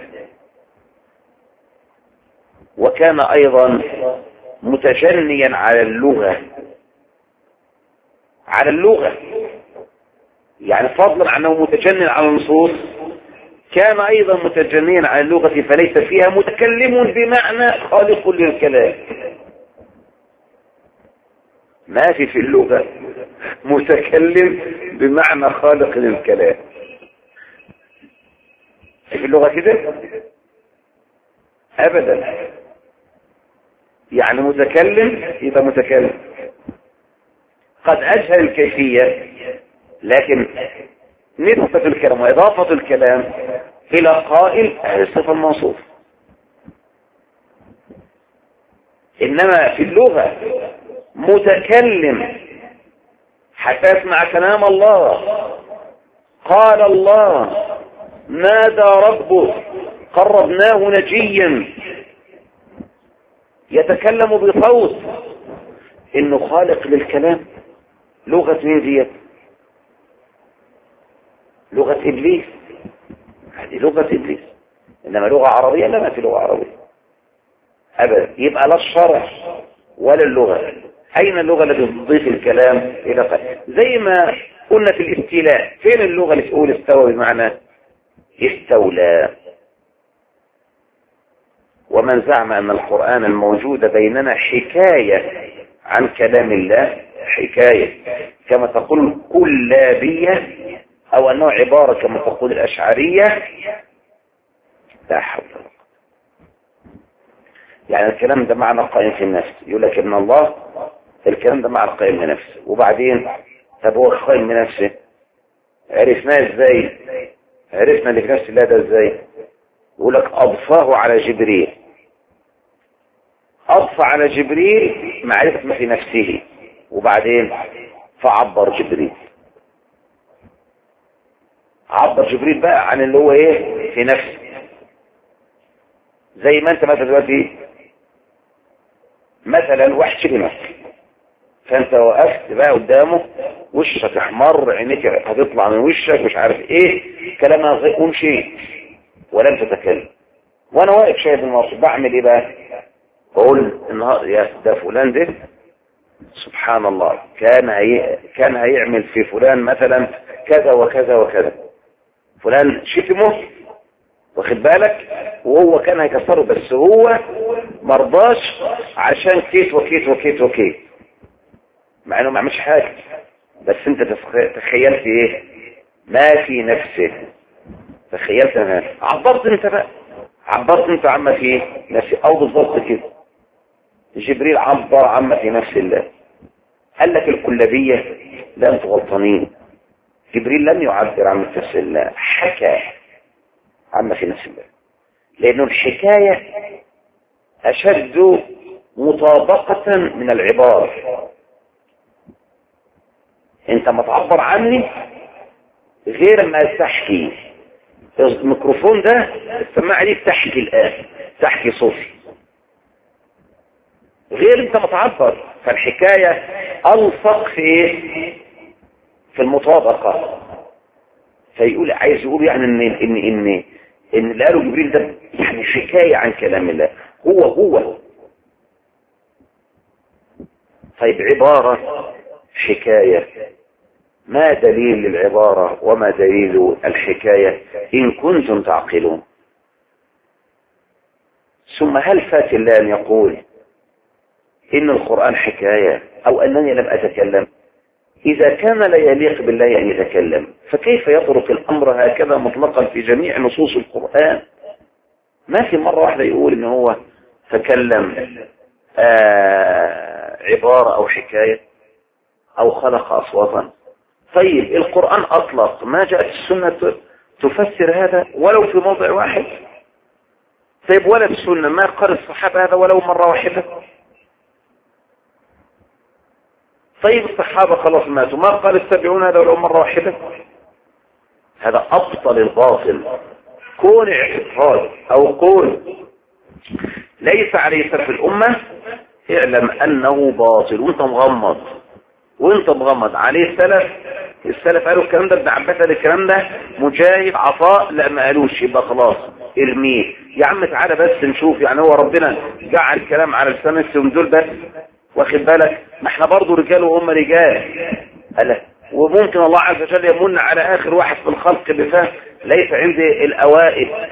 وكان ايضا متجنيا على اللغة، على اللغة يعني فضلا عنه متجنن على النصوص، كان ايضا متجنيا على اللغة، فليس فيها متكلم بمعنى خالق للكلام. ما في في اللغة متكلم بمعنى خالق للكلام. في اللغة كده ابدا. يعني متكلم يبقى متكلم، قد اجهل الكيفية، لكن نسبة الكلام واضافة الكلام الى قائل هذه الصفة الموصوف. انما في اللغة متكلم حتى يسمع كلام الله. قال الله نادى ربه قربناه نجيا، يتكلم بصوت، انه خالق للكلام. لغة مين ديت؟ لغة ابليس، هذه لغة ابليس. انما لغة عربية؟ لا، ما في لغة عربية ابدا. يبقى لا الشرع ولا اللغة. اين اللغة التي تضيف الكلام الى قلب؟ زي ما قلنا في الاستيلاء، فين اللغة اللي تقول استوى بمعنى استولى؟ ومن زعم ان القرآن الموجود بيننا حكاية عن كلام الله، حكاية كما تقول كلابية، او انه عبارة كما تقول الاشعرية، لا حول ولا قوة. يعني الكلام ده معنى قائم في النفس. يقول لك ان الله الكلام ده معنى قائم بنفسه. وبعدين طب هو قائم بنفسه عرفناه ازاي؟ عرفنا اللي في نفس الله ده ازاي؟ يقول لك اضفاه على جبريل. اضفى على جبريل معرفة ما في نفسه، وبعدين فعبر جبريل. عبر جبريل بقى عن اللي هو ايه في نفسه. زي ما انت مثلا دلوقتي مثلا واحد شتمك، فانت وقفت بقى قدامه، وشك احمر، عينيك هتطلع من وشك، مش عارف ايه كلامها، ومشيت ولم تتكلم. وانا واقف شايف الموقف، بعمل ايه بقى؟ بقول النهار يا ده فلان ده سبحان الله كان هي كان هيعمل في فلان مثلا كذا وكذا وكذا، فلان شتمه واخد بالك، وهو كان هيكسره، بس هو مرضاش عشان كيت وكيت وكيت وكيت، مع انه ما عملش حاجه، بس انت تخيلت ايه ما في نفسه، تخيلت انا عبرت انت بقى، عبرت انت عما في نفسي. او بالضبط كده جبريل عبر عما في نفس الله. قال لك الكلابيه لا انتوا غلطانين، جبريل لم يعبر عن نفس الله، حكى عما في نفس الله، لانه الحكايه اشد مطابقه من العباره. انت ما تعبر عني غير ما تحكي. الميكروفون ده السماعه دي تحكي الان، تحكي صوتي، غير انت ما تعبر. فالحكايه الصق في ايه؟ في المطابقه. فيقول عايز يقول يعني ان ان ان ان اللي قاله جبريل ده يعني حكايه عن كلام الله، هو هو. طيب عباره حكايه، ما دليل للعبارة وما دليل الحكاية إن كنتم تعقلون؟ ثم هل فات الله أن يقول إن القرآن حكاية أو أنني لم أتكلم؟ إذا كان لا يليق بالله أن يتكلم، فكيف يترك الأمر هكذا مطلقا في جميع نصوص القرآن؟ ما في مرة واحدة يقول إن هو تكلم آه عبارة أو حكاية أو خلق أصواتا. طيب القرآن أطلق، ما جاءت السنة تفسر هذا ولو في موضع واحد؟ طيب ولا السنة ما قال الصحابة هذا ولو مرة واحدة؟ طيب الصحابة خلاص ماتوا، ما قال التابعون هذا ولو مرة واحدة؟ هذا أبطل الباطل. كون اعتقاد أو قول ليس عليه سلف الأمة اعلم أنه باطل، وانت مغمض وانت مغمض عليه السلف. السلف قالوا الكلام ده، ابن عباس قال الكلام ده، مجاهد عطاء لا ما قالوش، يبقى خلاص ارميه. يا عم تعالى بس نشوف، يعني هو ربنا جعل الكلام على لسان السن دول بس؟ واخد بالك ما احنا برضه رجال وهم رجال. قال وممكن الله عز وجل يمن على اخر واحد في الخلق بفهم ليس عند الاوائل.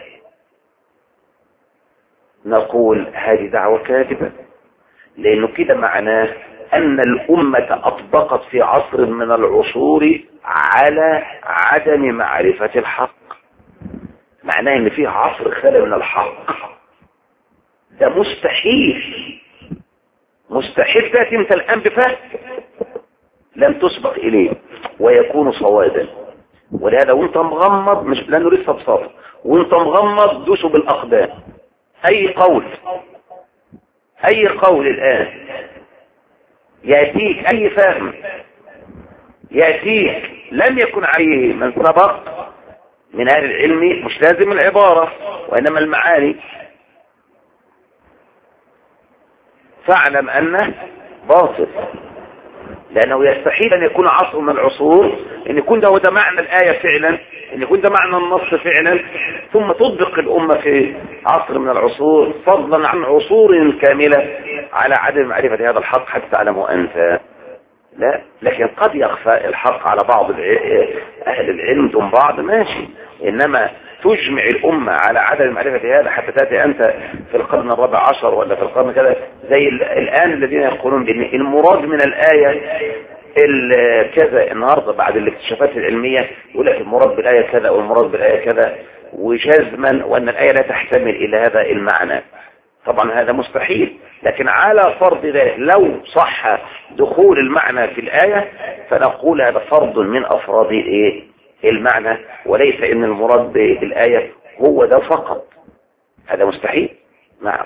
نقول هذه دعوة كاذبة، لانه كده معناه ان الامة اطبقت في عصر من العصور على عدم معرفة الحق. معناه ان فيه عصر خالي من الحق. ده مستحيل، مستحيل تأتي انت الان بفهم لم تسبق اليه ويكون صوادا. ولهذا وانت مغمض، مش لانه لسه بساطة، وانت مغمض دوسوا بالاقدام. اي قول اي قول الان يأتيك، أي فهم يأتيك لم يكن عليه من سبق من أهل العلم، مش لازم العبارة وإنما المعاني. فاعلم انه باطل، لانه يستحيل ان يكون عصر من العصور ان يكون ده وده معنى الايه فعلا، ان يكون ده معنى النص فعلا، ثم تطبق الامه في عصر من العصور فضلا عن عصور كامله على عدم معرفه هذا الحق حتى تعلمه انت. لا، لكن قد يخفى الحق على بعض اهل العلم دون بعض، ماشي، انما تجمع الامه على عدم معرفه هذا حتى تاتي انت في القرن الرابع عشر ولا في القرن كذا زي الان الذين يقولون بان المراد من الايه كذا النهارده بعد الاكتشافات العلميه يقول لك المراد بالايه كذا والمراد بالايه كذا، وجزما وان الايه لا تحتمل الى هذا المعنى. طبعا هذا مستحيل، لكن على فرض ذلك لو صح دخول المعنى في الآية فنقول هذا فرض من أفراد إيه المعنى، وليس إن المراد بالآية هو ده فقط، هذا مستحيل. نعم.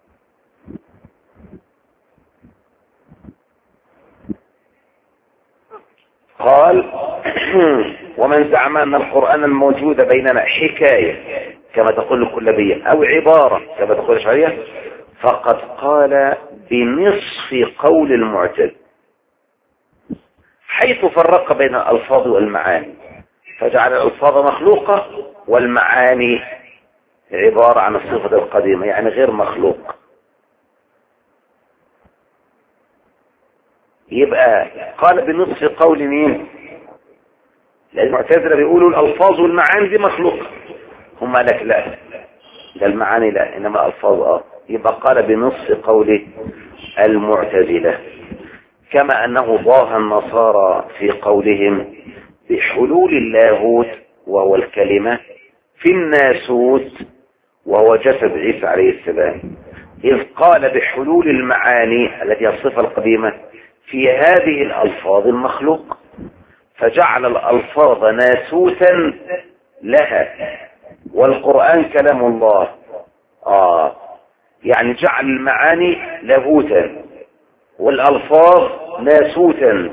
قال ومن زعم أن القرآن الموجود بيننا حكاية كما تقول الكلابية أو عبارة كما تقول الشرعية فقد قال بنصف قول المعتزلة، حيث فرق بين الألفاظ والمعاني فجعل الألفاظ مخلوقة والمعاني عبارة عن الصفة القديمة يعني غير مخلوق. يبقى قال بنصف قول مين؟ لأن المعتزلة بيقولوا الألفاظ والمعاني دي مخلوقة، هم لك لا، ده المعاني لا، إنما الألفاظ اه. يبقى قال بنصف قول المعتزلة، كما أنه ضاه النصارى في قولهم بحلول اللاهوت وهو الكلمة في الناسوت وهو جسد عيسى عليه السلام، إذ قال بحلول المعاني التي هي الصفة القديمة في هذه الألفاظ المخلوق، فجعل الألفاظ ناسوتا لها والقرآن كلام الله. آه يعني جعل المعاني لاهوتا والألفاظ ناسوتا.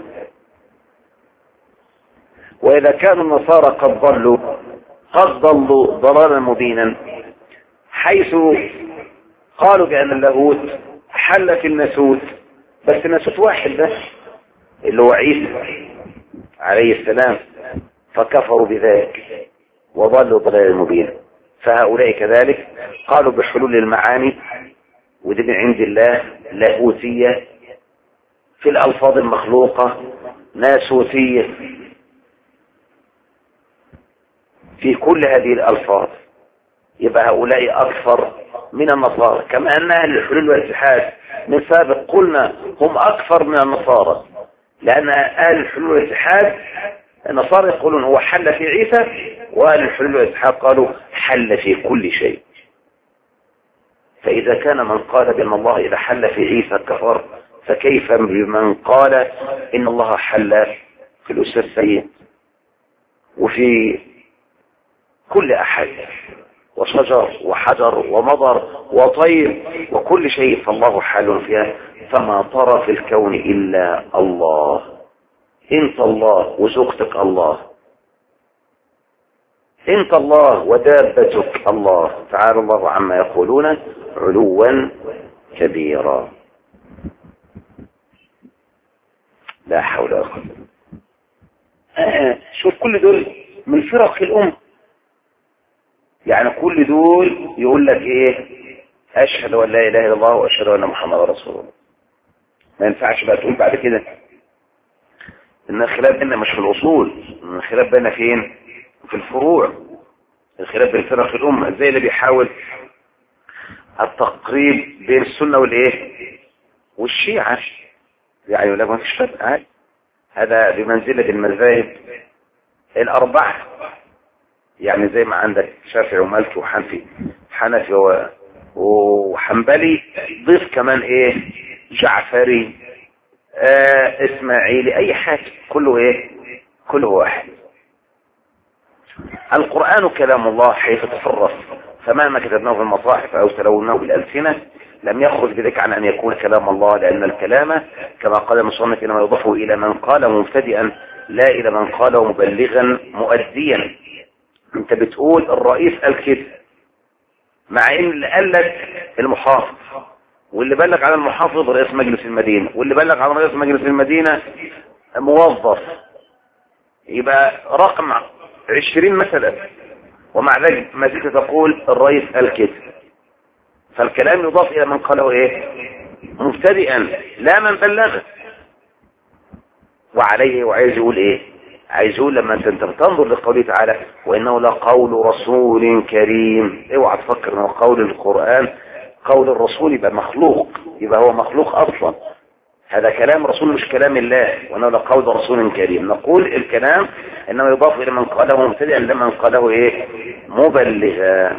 وإذا كانوا النصارى قد ضلوا قد ضلوا ضلالا مبينا، حيث قالوا بأن اللاهوت حل في الناسوت، بس الناسوت واحد بس اللي هو عيسى عليه السلام، فكفروا بذلك وضلوا ضلالا مبينا. فهؤلاء كذلك قالوا بحلول المعاني ودي من عند الله لاهوتية، في الألفاظ المخلوقة ناسوتية، في كل هذه الألفاظ. يبقى هؤلاء أكثر من النصارى، كما أن أهل الحلول والاتحاد من سابق قلنا هم أكثر من النصارى، لأن أهل الحلول والاتحاد النصارى يقولون هو حل في عيسى، وأهل الحلول والاتحاد قالوا حل في كل شيء. فإذا كان من قال بأن الله إذا حل في عيسى كفر، فكيف بمن قال إن الله حل في الأستاذ السيد وفي كل أحد وشجر وحجر ومضر وطير وكل شيء، فالله حل فيها، فما طرى في الكون إلا الله، انت الله وزوجتك الله، انت الله ودابتك الله، تعالى الله عما يقولون علوا كبيرا. لا حول ولا قوة. آه شوف كل دول من فرق الأمة، يعني كل دول يقول لك ايه اشهد ان لا اله الا الله واشهد ان محمدا رسول الله. ما ينفعش بقى تقول بعد كده ان الخلاف بيننا مش في الاصول، ان الخلاف بيننا فين؟ في الفروع. الخلاف بين فرق الامه زي اللي بيحاول التقريب بين السنه والايه والشيعه، يعني يقول لك ما فيش فرق عادي، هذا بمنزله المذاهب الاربعه، يعني زي ما عندك شافعي ومالكي وحنفي حنفي وحنبلي، ضيف كمان ايه جعفري آه اسماعيلي، اي حاجة، كله ايه كله واحد. القرآن كلام الله حيث تصرف، فمهما كتبناه في المصاحف او تلوناه بالألسنة لم يخرج بذلك عن ان يكون كلام الله، لان الكلام كما قال المصنف انما يضاف الى من قال مبتدئا لا الى من قال مبلغا مؤديا. انت بتقول الرئيس قال كده، مع ان اللي قال لك المحافظ، واللي بلغ على المحافظ رئيس مجلس المدينة، واللي بلغ على رئيس مجلس المدينة موظف، يبقى رقم عشرين مثلا، ومع ذلك ما زلت تقول الرئيس قال كده. فالكلام يضاف الى من قاله ايه؟ مبتدئا لا من بلغه. وعليه وعايز يقول ايه؟ عايز يقول لما انت انت بتنظر لقوله تعالى وانه لقول رسول كريم، اوعى تفكر انه قول القرآن قول الرسول يبقى مخلوق، يبقى هو مخلوق اصلا. هذا كلام رسول مش كلام الله. وانه لقول رسول كريم، نقول الكلام انه يضاف الى من قاله مبتدئا لمن قاله ايه؟ مبلغا.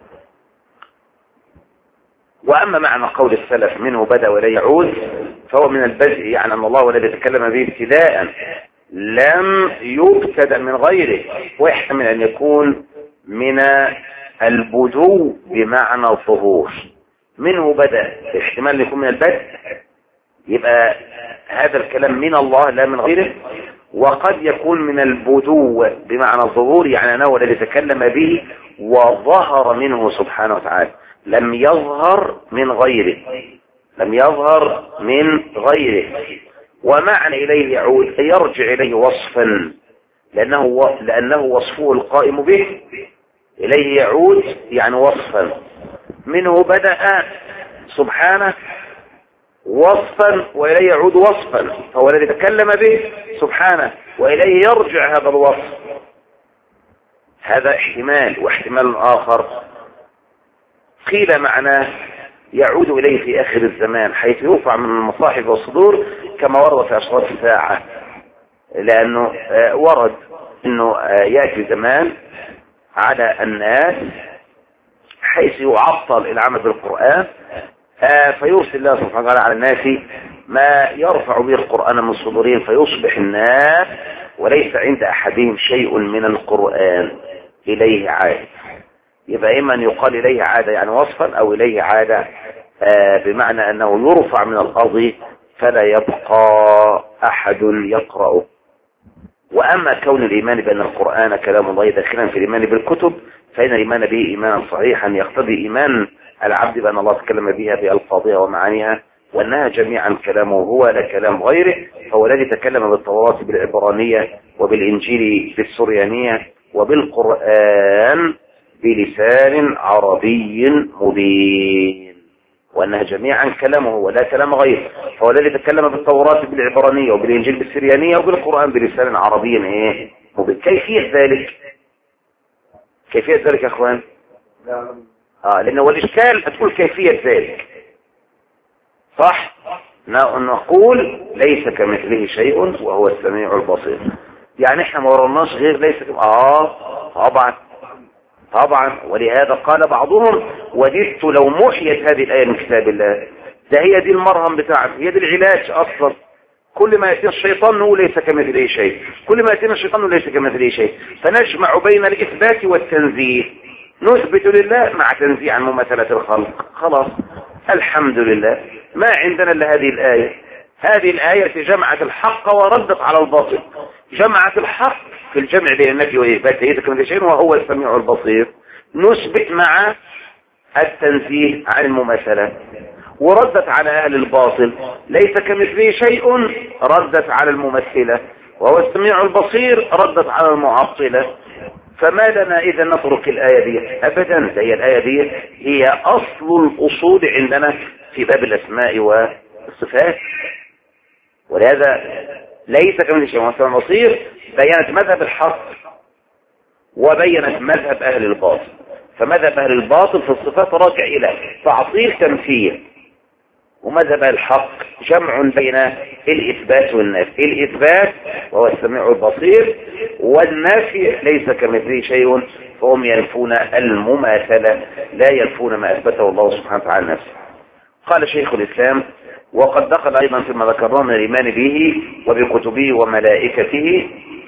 واما معنى قول السلف منه بدأ ولا يعود، فهو من البدء، يعني ان الله الذي تكلم به ابتداء لم يبتدأ من غيره، ويحتمل ان يكون من البدو بمعنى الظهور. منه بدأ احتمال ان يكون من البدء، يبقى هذا الكلام من الله لا من غيره. وقد يكون من البدو بمعنى الظهور، يعني انه الذي تكلم به وظهر منه سبحانه وتعالى، لم يظهر من غيره، لم يظهر من غيره. ومعنى إليه يعود يرجع إليه وصفا، لأنه, لأنه وصفه القائم به. إليه يعود يعني وصفا. منه بدأ سبحانه وصفا وإليه يعود وصفا، فهو الذي تكلم به سبحانه وإليه يرجع هذا الوصف. هذا احتمال. واحتمال آخر قيل معناه يعود إليه في آخر الزمان، حيث يرفع من المصاحف والصدور كما ورد في أشراط الساعة. لأنه ورد أنه يأتي زمان على الناس حيث يعطل العمل بالقرآن، فيرسل الله سبحانه وتعالى على الناس ما يرفع به القرآن من صدورهم، فيصبح الناس وليس عند أحدهم شيء من القرآن إليه عاد. يبقى إما أن يقال إليه عادة يعني وصفا، أو إليه عادة بمعنى أنه يرفع من الأرض فلا يبقى أحد يقرأه. وأما كون الإيمان بأن القرآن كلام الله داخلا في الإيمان بالكتب، فإن الإيمان به إيمانا صحيحا يقتضي إيمان العبد بأن الله تكلم بها بألفاظها ومعانيها، وأنها جميعا كلامه هو لا كلام غيره. فهو الذي تكلم بالتوراة بالعبرانية وبالإنجيل بالسريانية وبالقرآن بلسان عربي مبين، وأنها جميعا كلامه ولا كلام غيره. فهو الذي تكلم بالتوراة بالعبرانية وبالإنجيل بالسريانية وبالقرآن بلسان عربي ايه مبين. كيفية ذلك؟ كيفية ذلك يا اخوان؟ اه لأنه والإشكال هتقول كيفية ذلك صح؟ نقول ليس كمثله شيء وهو السميع البصير. يعني احنا ما ورناش غير ليس كم... اه طبعا طبعا. ولهذا قال بعضهم وددت لو محيت هذه الآية من كتاب الله. ده هي دي المرهم بتاعته، هي دي العلاج أصلا. كل ما يأتينا الشيطان نقول ليس كمثله شيء، كل ما يأتينا الشيطان نقول ليس كمثله شيء. فنجمع بين الإثبات والتنزيه، نثبت لله مع تنزيه عن مماثلة الخلق. خلاص الحمد لله ما عندنا إلا هذه الآية. هذه الآية جمعت الحق وردت على الباطل. جمعت الحق في الجمع بين النفي وإثبات ليس كمثله شيء وهو السميع البصير، نثبت مع التنزيه عن المماثلة. وردت على أهل الباطل ليس كمثله شيء، ردت على الممثلة، وهو السميع البصير ردت على المعطلة. فما لنا إذا نترك الآية دي؟ أبدا. هي الآية دي هي أصل الأصول عندنا في باب الأسماء والصفات. ولهذا ليس كمثله شيء وهو السميع البصير بينت مذهب الحق وبينت مذهب أهل الباطل. فمذهب أهل الباطل في الصفات راجع إلى تعطيل تمثيل، ومذهب الحق جمع بين الإثبات والنفي. الإثبات وهو السميع البصير، والنفي ليس كمثله شيء، فهم ينفون المماثلة لا ينفون ما أثبته الله سبحانه وتعالى نفسه. قال شيخ الإسلام وقد دخل أيضا فيما ذكرناه من الإيمان به وبكتبه وملائكته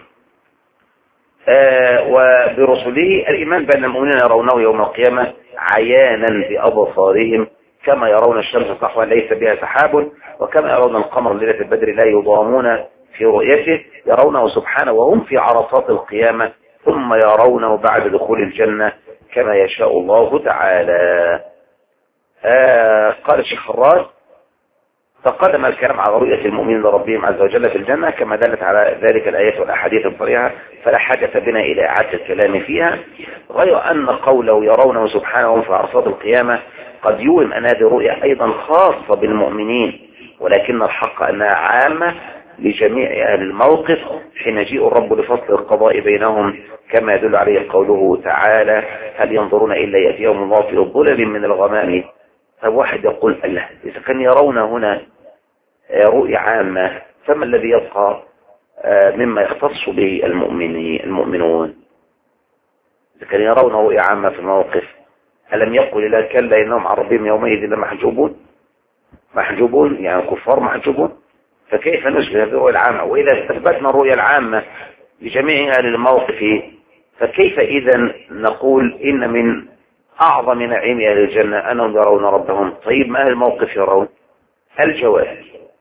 آه وبرسله الإيمان بأن المؤمنين يرونه يوم القيامة عيانا بأبصارهم كما يرون الشمس صحوا ليس بها سحاب، وكما يرون القمر ليلة البدر لا يضامون في رؤيته، يرونه سبحانه وهم في عرصات القيامة، ثم يرونه بعد دخول الجنة كما يشاء الله تعالى. آه قال الشيخ خراج: تقدم الكلام على رؤية المؤمنين لربهم عز وجل في الجنة كما دلت على ذلك الآيات والأحاديث الصريحة، فلا حاجة بنا إلى إعادة الكلام فيها، غير أن قوله يرونه سبحانه في عرصات القيامة قد يوهم أن هذه الرؤية أيضا خاصة بالمؤمنين، ولكن الحق أنها عامة لجميع أهل الموقف حين يجيء الرب لفصل القضاء بينهم، كما يدل عليه قوله تعالى: هل ينظرون إلا يأتيهم الله في ظلل من الغمام. فواحد يقول: الله، إذا كان يرون هنا رؤية عامة فما الذي يبقى مما يختص به المؤمنون؟ إذا كان يرون رؤية عامة في الموقف، ألم يقل لا كلا إنهم عن ربهم يومئذ لمحجوبون؟ محجوبون يعني كفار محجوبون، فكيف نشبه بالرؤية العامة؟ وإذا استثبتنا الرؤية العامة لجميع أهل الموقف، فكيف إذا نقول إن من أعظم نعيم أهل الجنة أنهم يرون ربهم؟ طيب ما أهل الموقف يرون؟ الجواب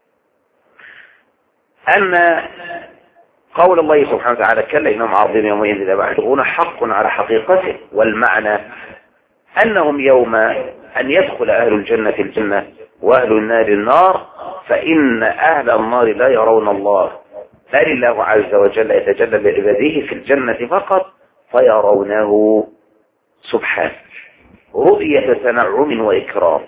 أن قول الله سبحانه وتعالى كلا إنهم عن ربهم يومئذ لمحجوبون حق على حقيقته، والمعنى أنهم يوم أن يدخل أهل الجنة الجنة وأهل النار النار، فإن أهل النار لا يرون الله، بل الله عز وجل يتجلى لعباده في الجنة فقط فيرونه سبحانه رؤية تنعم وإكرام.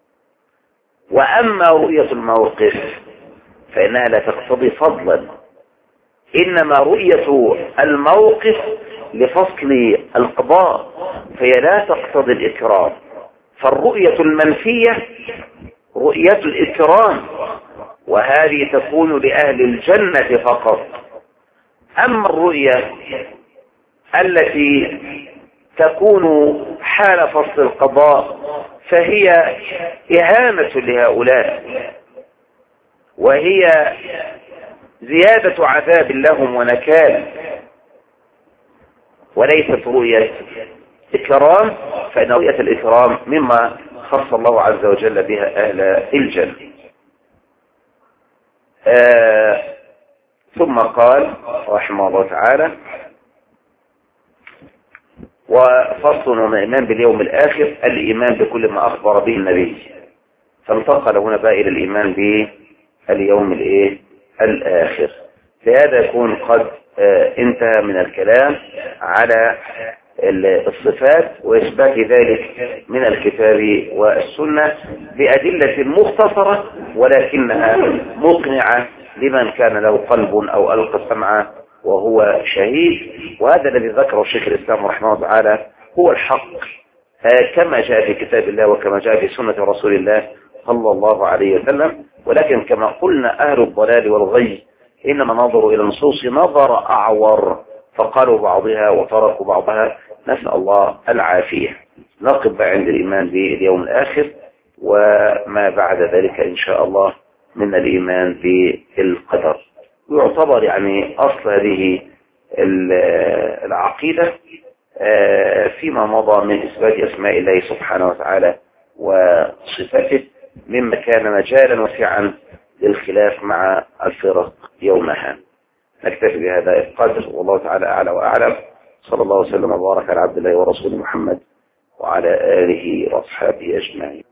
وأما رؤية الموقف فإنها لا تقتضي فضلا، إنما رؤية الموقف لفصل القضاء، فهي لا تقتضي الإكرام، فالرؤية المنفية رؤية الإكرام، وهذه تكون لأهل الجنة فقط. أما الرؤية التي تكون حال فصل القضاء فهي إهانة لهؤلاء، وهي زيادة عذاب لهم ونكال، وليست رؤية إكرام، فإن رؤية الإكرام مما خص الله عز وجل بها أهل الجنة. آه ثم قال رحمه الله تعالى: وفصل من الإيمان باليوم الآخر الإيمان بكل ما أخبر به النبي، فانتقل هنا بقى إلى الإيمان باليوم الإيه الآخر. لهذا يكون قد آه انتهى من الكلام على الصفات وإثبات ذلك من الكتاب والسنة بأدلة مختصرة ولكنها مقنعة لمن كان له قلب أو ألقى السمع وهو شهيد. وهذا الذي ذكره الشيخ الإسلام رحمه الله تعالى هو الحق كما جاء في كتاب الله وكما جاء في سنة رسول الله صلى الله عليه وسلم. ولكن كما قلنا أهل الضلال والغي إنما نظروا إلى النصوص نظر أعور، فقالوا بعضها وتركوا بعضها، نسأل الله العافية. نقف عند الإيمان باليوم الآخر وما بعد ذلك إن شاء الله من الإيمان بالقدر، ويعتبر يعني أصل هذه العقيدة فيما مضى من إثبات أسماء الله سبحانه وتعالى وصفاته مما كان مجالا وسعا للخلاف مع الفرق يومها. نكتفي بهذا القدر، والله تعالى أعلى وأعلم. صلى الله وسلم وبارك على عبد الله ورسوله محمد وعلى آله وأصحابه أجمعين.